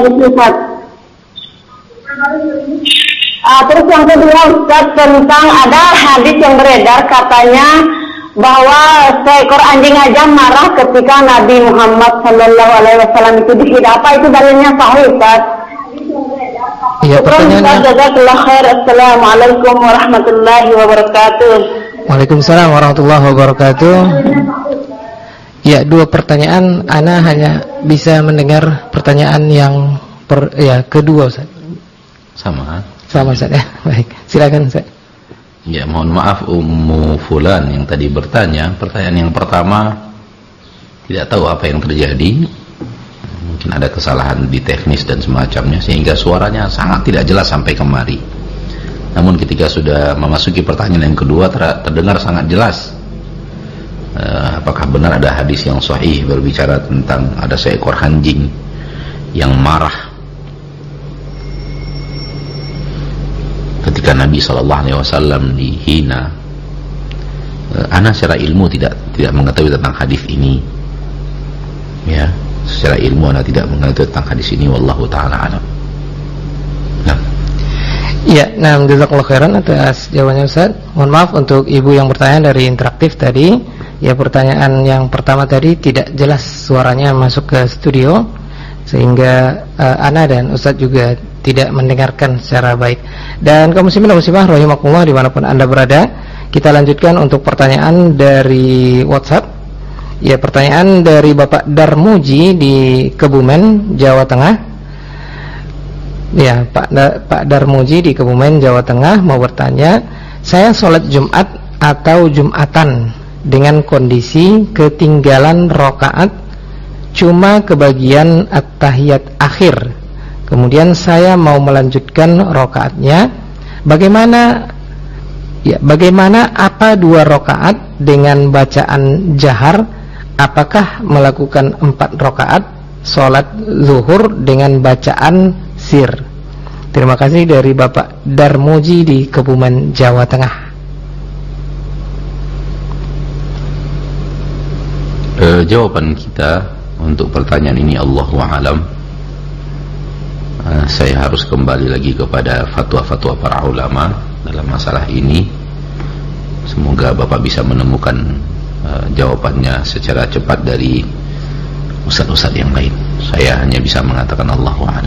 Terus yang kedua Ustaz, tentang ada hadis yang beredar katanya bahwa seekor anjing aja marah ketika Nabi Muhammad SAW itu dihina. Apa itu dalilnya sahih Ustaz? Iya, pertanyaannya. Assalamualaikum warahmatullahi wabarakatuh. Waalaikumsalam warahmatullahi wabarakatuh. Ya, dua pertanyaan. Ana hanya bisa mendengar pertanyaan yang kedua Ustaz. Sama Ustaz ya. Baik, silakan Ustaz. Ya, mohon maaf Ummu Fulan yang tadi bertanya. Pertanyaan yang pertama, tidak tahu apa yang terjadi, mungkin ada kesalahan di teknis dan semacamnya sehingga suaranya sangat tidak jelas sampai kemari. Namun ketika sudah memasuki pertanyaan yang kedua terdengar sangat jelas. Apakah benar ada hadis yang sahih berbicara tentang ada seekor anjing yang marah ketika Nabi SAW dihina? Ana secara ilmu tidak mengetahui tentang hadis ini. Ya, secara ilmu ana tidak mengetahui tentang hadis ini. Wallahu ta'ala alam. Nah. Ya, jazakallahu khairan atas jawabannya Ustaz. Mohon maaf untuk ibu yang bertanya dari interaktif tadi. Ya, pertanyaan yang pertama tadi tidak jelas suaranya masuk ke studio sehingga ana dan Ustaz juga tidak mendengarkan secara baik. Dan kaum muslimin dan muslimah rahimakumullah dimanapun Anda berada, kita lanjutkan untuk pertanyaan dari WhatsApp. Ya, pertanyaan dari Bapak Darmuji di Kebumen, Jawa Tengah. Ya, Pak Darmuji di Kebumen, Jawa Tengah mau bertanya, saya sholat Jumat atau Jumatan dengan kondisi ketinggalan rakaat cuma kebagian at-tahiyat akhir. Kemudian saya mau melanjutkan rakaatnya. Bagaimana apa 2 rakaat dengan bacaan jahar? Apakah melakukan 4 rakaat sholat zuhur dengan bacaan sir? Terima kasih dari Bapak Darmuji di Kebumen, Jawa Tengah. Jawaban kita untuk pertanyaan ini Allahu a'lam. Saya harus kembali lagi kepada fatwa-fatwa para ulama dalam masalah ini. Semoga Bapak bisa menemukan jawabannya secara cepat dari ustaz-ustaz yang lain. Saya hanya bisa mengatakan Allahu a'lam.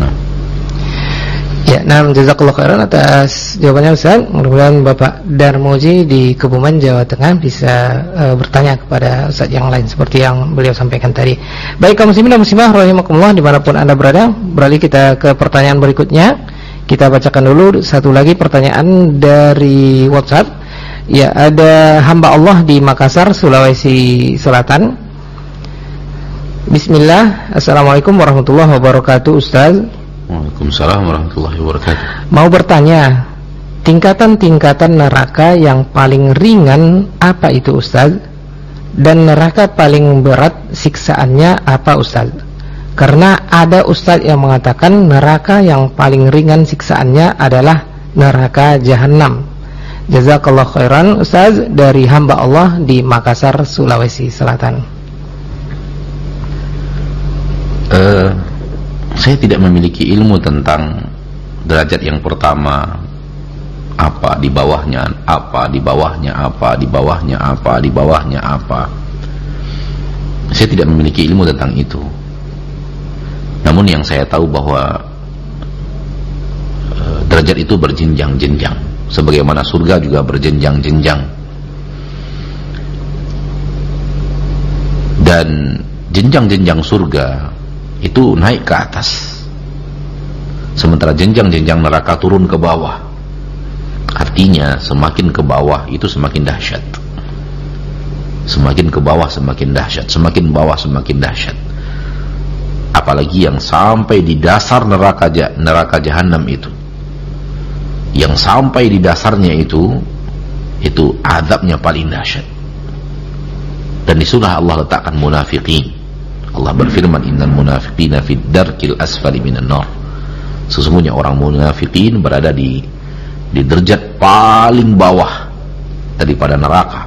Ya, jazakallahu khairan atas jawabannya Ustaz. Mudah-mudahan Bapak Darmoji di Kebumen, Jawa Tengah bisa bertanya kepada Ustaz yang lain seperti yang beliau sampaikan tadi. Baik kaum muslimin dan muslimah rahimakumullah dimanapun Anda berada, beralih kita ke pertanyaan berikutnya. Kita bacakan dulu satu lagi pertanyaan dari WhatsApp. Ya, ada hamba Allah di Makassar, Sulawesi Selatan. Bismillah. Assalamualaikum warahmatullahi wabarakatuh Ustaz. Waalaikumsalam warahmatullahi wabarakatuh. Mau bertanya, tingkatan-tingkatan neraka yang paling ringan apa itu Ustaz? Dan neraka paling berat siksaannya apa Ustaz? Karena ada Ustaz yang mengatakan neraka yang paling ringan siksaannya adalah neraka Jahannam. Jazakallah khairan Ustaz, dari hamba Allah di Makassar, Sulawesi Selatan. Saya tidak memiliki ilmu tentang derajat yang pertama, apa di bawahnya, apa di bawahnya, apa di bawahnya, apa di bawahnya, apa. Saya tidak memiliki ilmu tentang itu. Namun yang saya tahu bahwa derajat itu berjenjang-jenjang, sebagaimana surga juga berjenjang-jenjang. Dan jenjang-jenjang surga itu naik ke atas, sementara jenjang-jenjang neraka turun ke bawah. Artinya semakin ke bawah itu semakin dahsyat, semakin ke bawah semakin dahsyat, semakin bawah semakin dahsyat. Apalagi yang sampai di dasar neraka Jahannam itu, yang sampai di dasarnya itu azabnya paling dahsyat. Dan disitulah Allah letakkan munafiqin. Allah berfirman, innal munafiqina fid darkil asfali minan nar. Sesungguhnya orang munafikin berada di derajat paling bawah daripada neraka.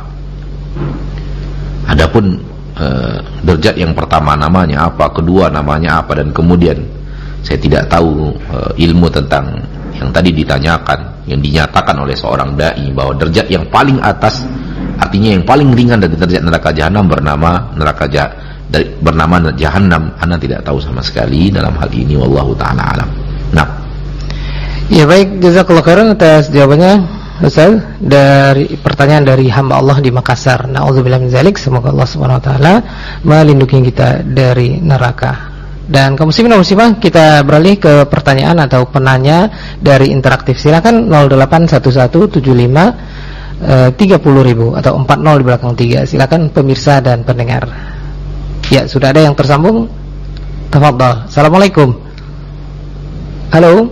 Adapun derajat yang pertama namanya apa, kedua namanya apa, dan kemudian saya tidak tahu ilmu tentang yang tadi ditanyakan, yang dinyatakan oleh seorang dai bahwa derajat yang paling atas, artinya yang paling ringan dari derajat neraka Jahannam bernama Jahannam. Anda tidak tahu sama sekali dalam hal ini, wallahu taala alam. Nah, ya baik, jazakallahu khairan atas jawabannya Ustaz dari pertanyaan dari hamba Allah di Makassar. Nauzubillah min dzalik. Semoga Allah Subhanahu wa taala melindungi kita dari neraka. Dan kaum muslimin dan muslimah, kita beralih ke pertanyaan atau penanya dari interaktif. Silakan 081175 30.000 atau 40 di belakang 3. Silakan pemirsa dan pendengar. Ya, sudah ada yang tersambung. Tafadhal. Assalamualaikum. Halo.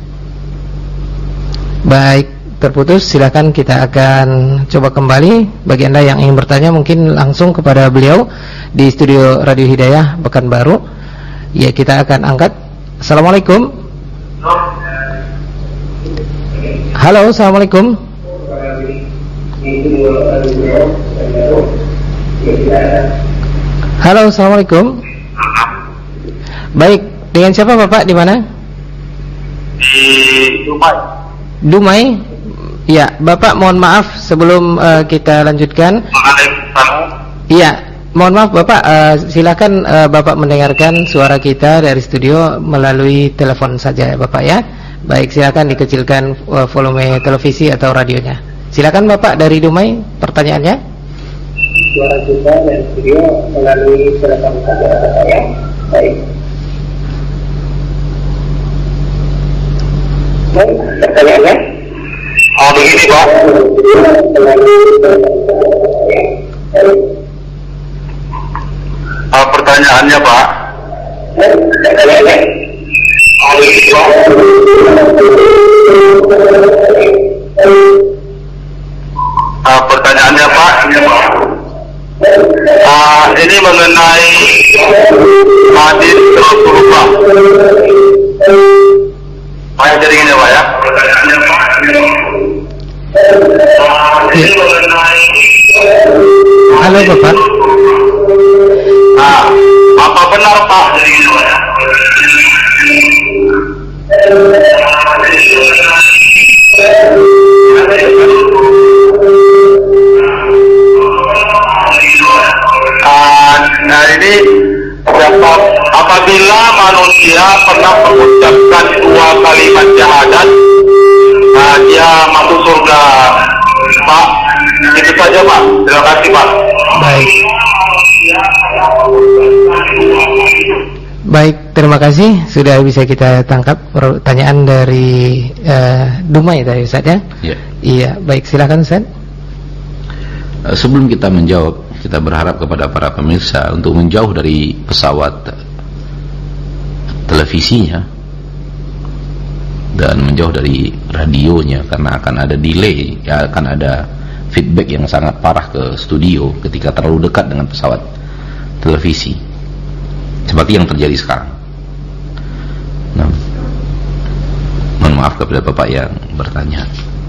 Baik, terputus. Silakan, kita akan coba kembali. Bagi Anda yang ingin bertanya mungkin langsung kepada beliau di studio Radio Hidayah Pekanbaru. Ya, kita akan angkat. Assalamualaikum. Halo, assalamualaikum. Halo, assalamualaikum. Baik, dengan siapa Bapak, di mana? Di Dumai. Dumai? Ya, Bapak mohon maaf sebelum kita lanjutkan. Iya, mohon maaf Bapak, silakan Bapak mendengarkan suara kita dari studio melalui telepon saja ya Bapak ya. Baik, silakan dikecilkan volume televisi atau radionya. Silakan Bapak dari Dumai, pertanyaannya. Suara kita dari studio melalui telepon saja ya. Baik. Pertanyaannya? Oh begini Pak. Pertanyaannya Pak. Oh begini Pak. Pertanyaannya Pak. Ini mengenai hadis Rasulullah. Jadi gini Pak ya. Pertanyaannya Pak. Halo Bapak. benar Pak. Nah ini apabila manusia pernah mengucapkan 2 kalimat syahadat, nah dia masuk surga Pak. Itu saja Pak, terima kasih Pak. Baik, terima kasih. Sudah bisa kita tangkap pertanyaan dari Dumai tadi Ustaz ya? Iya, baik, silakan Ustaz. Sebelum kita menjawab, kita berharap kepada para pemirsa untuk menjauh dari pesawat televisinya dan menjauh dari radionya, karena akan ada delay, ya, akan ada feedback yang sangat parah ke studio ketika terlalu dekat dengan pesawat televisi, seperti yang terjadi sekarang. Nah, mohon maaf kepada Bapak yang bertanya.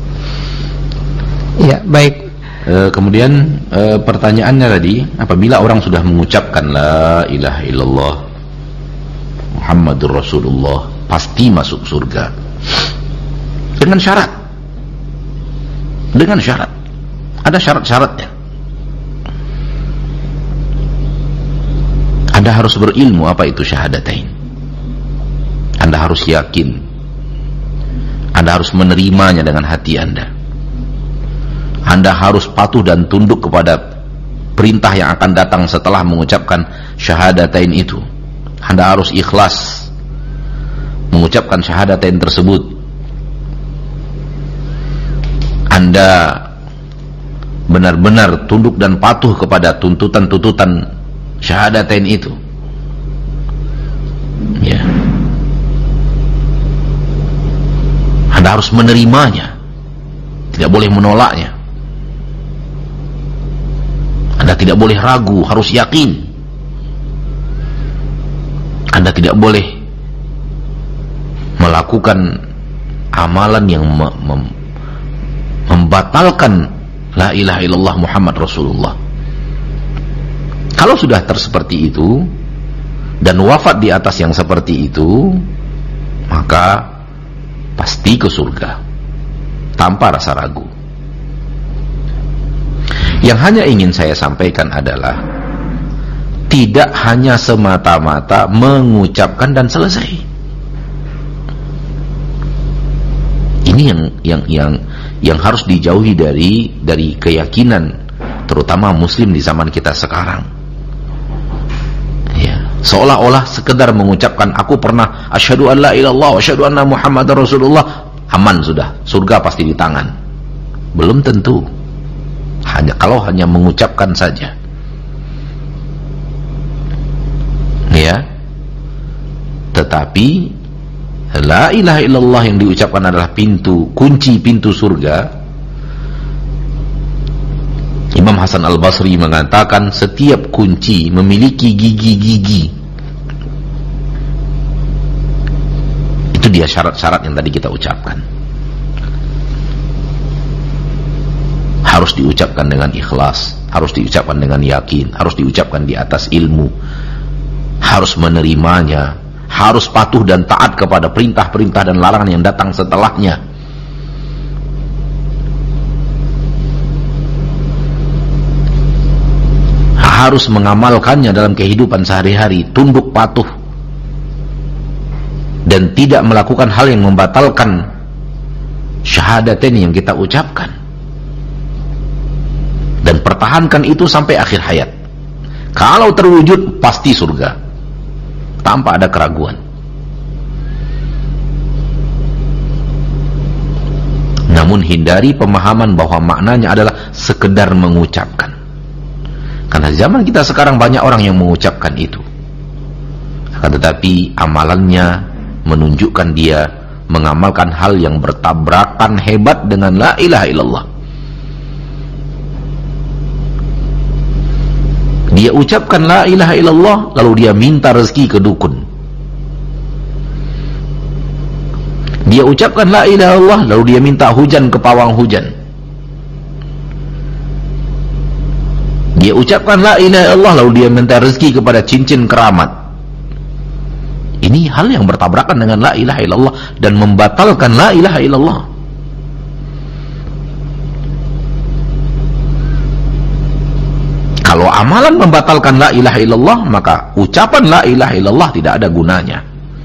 Ya, baik. Kemudian pertanyaannya tadi, apabila orang sudah mengucapkan la ilaha illallah Muhammadur Rasulullah, pasti masuk surga dengan syarat. Dengan syarat. Ada syarat-syaratnya. Anda harus berilmu apa itu syahadatain. Anda harus yakin. Anda harus menerimanya dengan hati Anda. Anda harus patuh dan tunduk kepada perintah yang akan datang setelah mengucapkan syahadatain itu. Anda harus ikhlas mengucapkan syahadatain tersebut. Anda benar-benar tunduk dan patuh kepada tuntutan-tuntutan syahadatain itu. Ya. Anda harus menerimanya, tidak boleh menolaknya. Anda tidak boleh ragu, harus yakin. Anda tidak boleh melakukan amalan yang membatalkan la ilaha illallah Muhammad Rasulullah. Kalau sudah seperti itu dan wafat di atas yang seperti itu, maka pasti ke surga tanpa rasa ragu. Yang hanya ingin saya sampaikan adalah tidak hanya semata-mata mengucapkan dan selesai. Ini yang harus dijauhi dari keyakinan, terutama Muslim di zaman kita sekarang. Ya, seolah-olah sekedar mengucapkan aku pernah asyhadu an la ilallah wa asyhadu anna Muhammadar Rasulullah, aman sudah, surga pasti di tangan. Belum tentu. Kalau hanya mengucapkan saja. Ya. Tetapi la ilaha illallah yang diucapkan adalah kunci pintu surga. Imam Hasan Al-Basri mengatakan setiap kunci memiliki gigi-gigi. Itu dia syarat-syarat yang tadi kita ucapkan. Harus diucapkan dengan ikhlas, harus diucapkan dengan yakin, harus diucapkan di atas ilmu, harus menerimanya, harus patuh dan taat kepada perintah-perintah dan larangan yang datang setelahnya. Harus mengamalkannya dalam kehidupan sehari-hari, tunduk patuh dan tidak melakukan hal yang membatalkan syahadatain yang kita ucapkan. Dan pertahankan itu sampai akhir hayat. Kalau terwujud pasti surga tanpa ada keraguan. Namun hindari pemahaman bahwa maknanya adalah sekedar mengucapkan. Karena zaman kita sekarang banyak orang yang mengucapkan itu, akan tetapi amalannya menunjukkan dia mengamalkan hal yang bertabrakan hebat dengan la ilaha illallah. Dia ucapkan la ilaha illallah, lalu dia minta rezeki ke dukun. Dia ucapkan la ilaha illallah, lalu dia minta hujan ke pawang hujan. Dia ucapkan la ilaha illallah, lalu dia minta rezeki kepada cincin keramat. Ini hal yang bertabrakan dengan la ilaha illallah dan membatalkan la ilaha illallah. Kalau amalan membatalkan la ilaha illallah, maka ucapan la ilaha illallah tidak ada gunanya.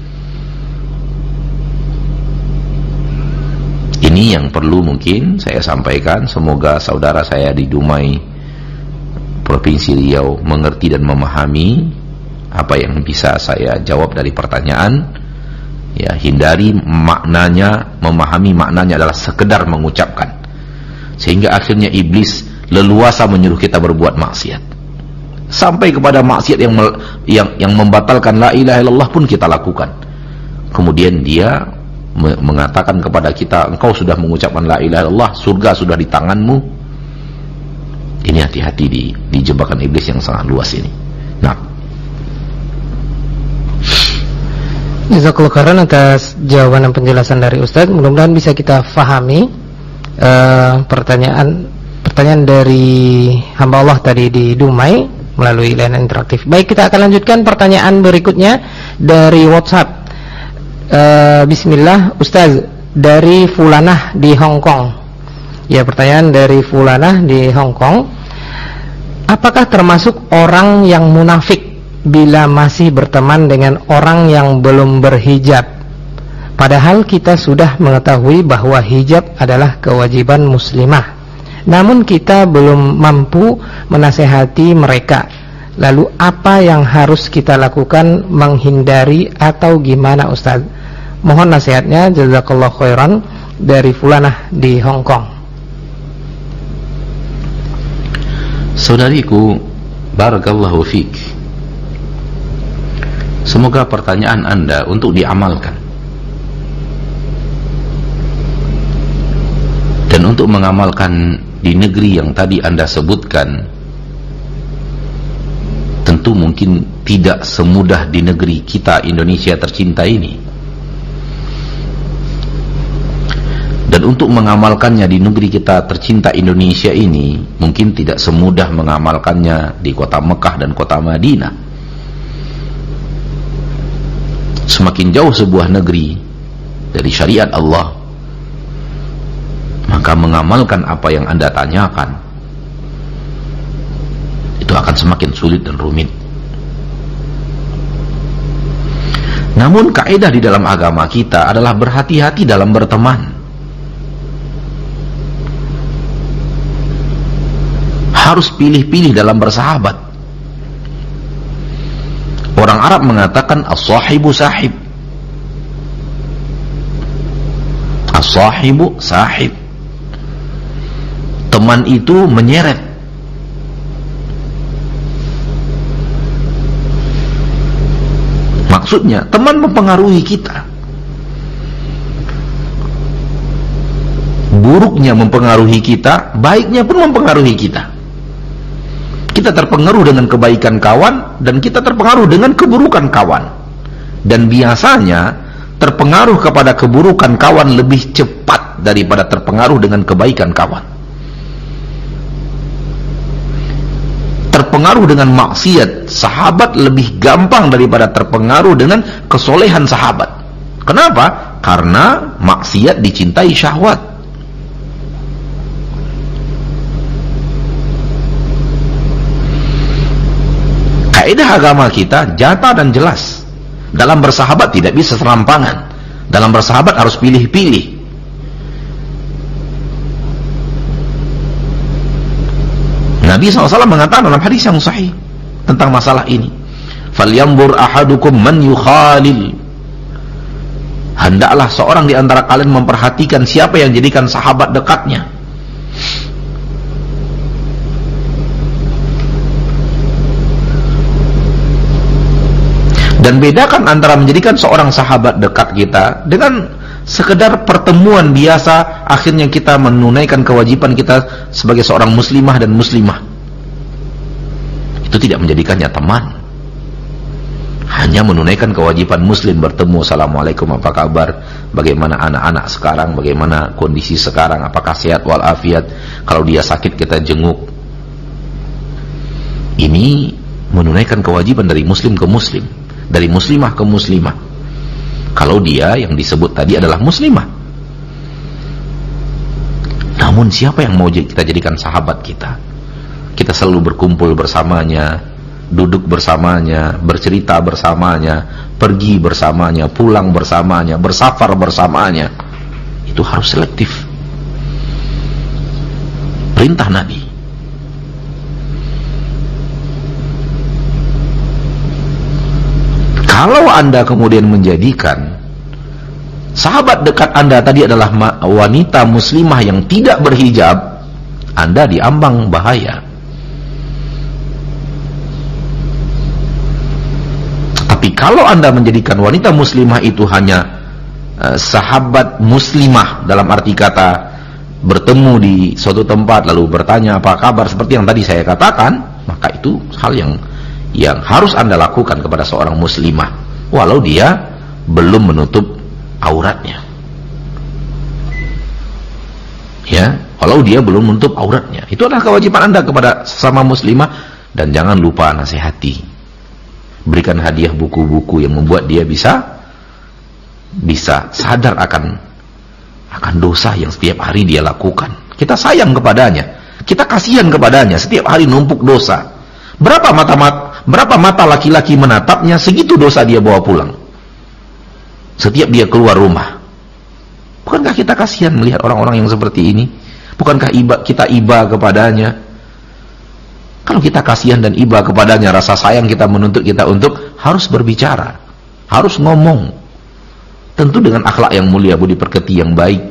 Ini yang perlu mungkin saya sampaikan. Semoga saudara saya di Dumai Provinsi Riau mengerti dan memahami apa yang bisa saya jawab dari pertanyaan. Ya, hindari maknanya, memahami maknanya adalah sekedar mengucapkan, sehingga akhirnya iblis leluasa menyuruh kita berbuat maksiat, sampai kepada maksiat yang membatalkan la ilaha illallah pun kita lakukan. Kemudian dia mengatakan kepada kita, engkau sudah mengucapkan la ilaha illallah, surga sudah di tanganmu. Ini hati-hati di jebakan iblis yang sangat luas ini. Nah, jazakallahu khairan atas jawaban dan penjelasan dari Ustaz. Mudah-mudahan bisa kita fahami pertanyaan dari hamba Allah tadi di Dumai melalui layanan interaktif. Baik, kita akan lanjutkan pertanyaan berikutnya dari WhatsApp. Bismillah, Ustaz, dari Fulanah di Hong Kong. Ya, pertanyaan dari Fulanah di Hong Kong. Apakah termasuk orang yang munafik bila masih berteman dengan orang yang belum berhijab, padahal kita sudah mengetahui bahwa hijab adalah kewajiban muslimah, namun kita belum mampu menasehati mereka? Lalu apa yang harus kita lakukan menghindari atau gimana, Ustaz? Mohon nasihatnya, jazakallahu khairan, dari Fulanah di Hong Kong. Saudariku, barakallahu fiik, semoga pertanyaan Anda untuk diamalkan, dan untuk mengamalkan di negeri yang tadi Anda sebutkan tentu mungkin tidak semudah di negeri kita Indonesia tercinta ini. Dan untuk mengamalkannya di negeri kita tercinta Indonesia ini mungkin tidak semudah mengamalkannya di kota Mekah dan kota Madinah. Semakin jauh sebuah negeri dari syariat Allah, maka mengamalkan apa yang Anda tanyakan itu akan semakin sulit dan rumit. Namun kaidah di dalam agama kita adalah berhati-hati dalam berteman. Harus pilih-pilih dalam bersahabat. Orang Arab mengatakan as-sahibu sahib. As-sahibu sahib. Teman itu menyeret. Maksudnya, teman mempengaruhi kita. Buruknya mempengaruhi kita, baiknya pun mempengaruhi kita. Kita terpengaruh dengan kebaikan kawan, dan kita terpengaruh dengan keburukan kawan. Dan biasanya terpengaruh kepada keburukan kawan lebih cepat daripada terpengaruh dengan kebaikan kawan. Terpengaruh dengan maksiat sahabat lebih gampang daripada terpengaruh dengan kesolehan sahabat. Kenapa? Karena maksiat dicintai syahwat. Kaidah agama kita nyata dan jelas. Dalam bersahabat tidak bisa serampangan. Dalam bersahabat harus pilih-pilih. Nabi SAW mengatakan dalam hadis yang sahih tentang masalah ini, "Falyanzur ahadukum man yukhalil." Hendaklah seorang di antara kalian memperhatikan siapa yang jadikan sahabat dekatnya. Dan bedakan antara menjadikan seorang sahabat dekat kita dengan sekedar pertemuan biasa, akhirnya kita menunaikan kewajiban kita sebagai seorang muslimah dan muslimah. Itu tidak menjadikannya teman. Hanya menunaikan kewajiban muslim, bertemu, assalamualaikum, apa kabar, bagaimana anak-anak sekarang, bagaimana kondisi sekarang, apakah sehat walafiat, kalau dia sakit kita jenguk. Ini menunaikan kewajiban dari muslim ke muslim, dari muslimah ke muslimah. kalau dia yang disebut tadi adalah muslimah. Namun siapa yang mau kita jadikan sahabat kita? Kita selalu berkumpul bersamanya, duduk bersamanya, bercerita bersamanya, pergi bersamanya, pulang bersamanya, bersafar bersamanya. Itu harus selektif. Perintah Nabi. Kalau Anda kemudian menjadikan sahabat dekat Anda tadi adalah wanita muslimah yang tidak berhijab, Anda diambang bahaya. Tapi kalau Anda menjadikan wanita muslimah itu hanya sahabat muslimah dalam arti kata bertemu di suatu tempat lalu bertanya apa kabar seperti yang tadi saya katakan, maka itu hal yang harus Anda lakukan kepada seorang muslimah walau dia belum menutup auratnya. Ya, walau dia belum menutup auratnya. Itu adalah kewajiban Anda kepada sesama muslimah, dan jangan lupa nasihati. Berikan hadiah buku-buku yang membuat dia bisa sadar akan dosa yang setiap hari dia lakukan. Kita sayang kepadanya, kita kasihan kepadanya, setiap hari numpuk dosa. Berapa mata laki-laki menatapnya, segitu dosa dia bawa pulang setiap dia keluar rumah. Bukankah kita kasihan melihat orang-orang yang seperti ini? Bukankah kita iba kepadanya? Kalau kita kasihan dan iba kepadanya, rasa sayang kita menuntut kita untuk harus berbicara, harus ngomong, tentu dengan akhlak yang mulia, budi pekerti yang baik.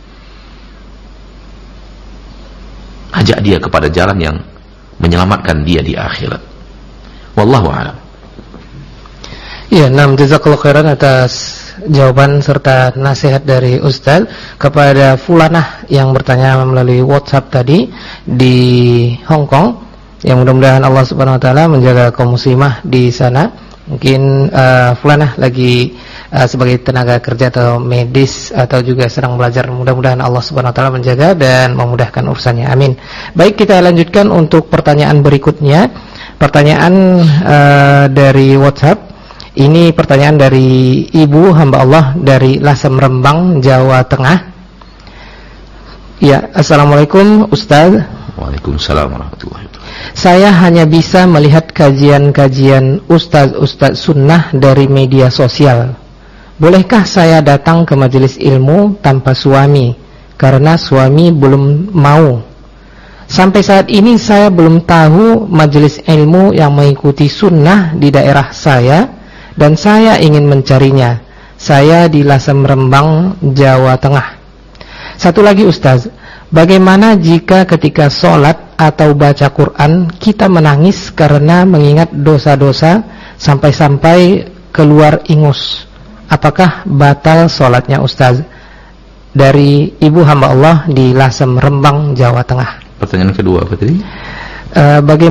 Ajak dia kepada jalan yang menyelamatkan dia di akhirat. Wallahu a'lam. Ya, jazakallahu khairan atas jawaban serta nasihat dari Ustaz kepada Fulanah yang bertanya melalui WhatsApp tadi di Hong Kong. Yang mudah-mudahan Allah Subhanahu wa taala menjaga kaum muslimah di sana. Mungkin Fulanah lagi sebagai tenaga kerja atau medis atau juga sedang belajar. Mudah-mudahan Allah Subhanahu wa taala menjaga dan memudahkan urusannya. Amin. Baik, kita lanjutkan untuk pertanyaan berikutnya. Pertanyaan dari WhatsApp. Ini pertanyaan dari Ibu hamba Allah dari Lasem Rembang, Jawa Tengah. Ya, Assalamualaikum Ustaz. Waalaikumsalam warahmatullahi wabarakatuh. Saya hanya bisa melihat kajian-kajian Ustaz sunnah dari media sosial. Bolehkah saya datang ke majelis ilmu tanpa suami? Karena suami belum mau. Sampai saat ini saya belum tahu majelis ilmu yang mengikuti sunnah di daerah saya, dan saya ingin mencarinya. Saya di Lasem Rembang, Jawa Tengah. Satu lagi Ustaz, bagaimana jika ketika sholat atau baca Quran kita menangis karena mengingat dosa-dosa sampai-sampai keluar ingus? Apakah batal sholatnya Ustaz? Dari Ibu hamba Allah di Lasem Rembang, Jawa Tengah. Pertanyaan kedua apa tadi? Bagaimana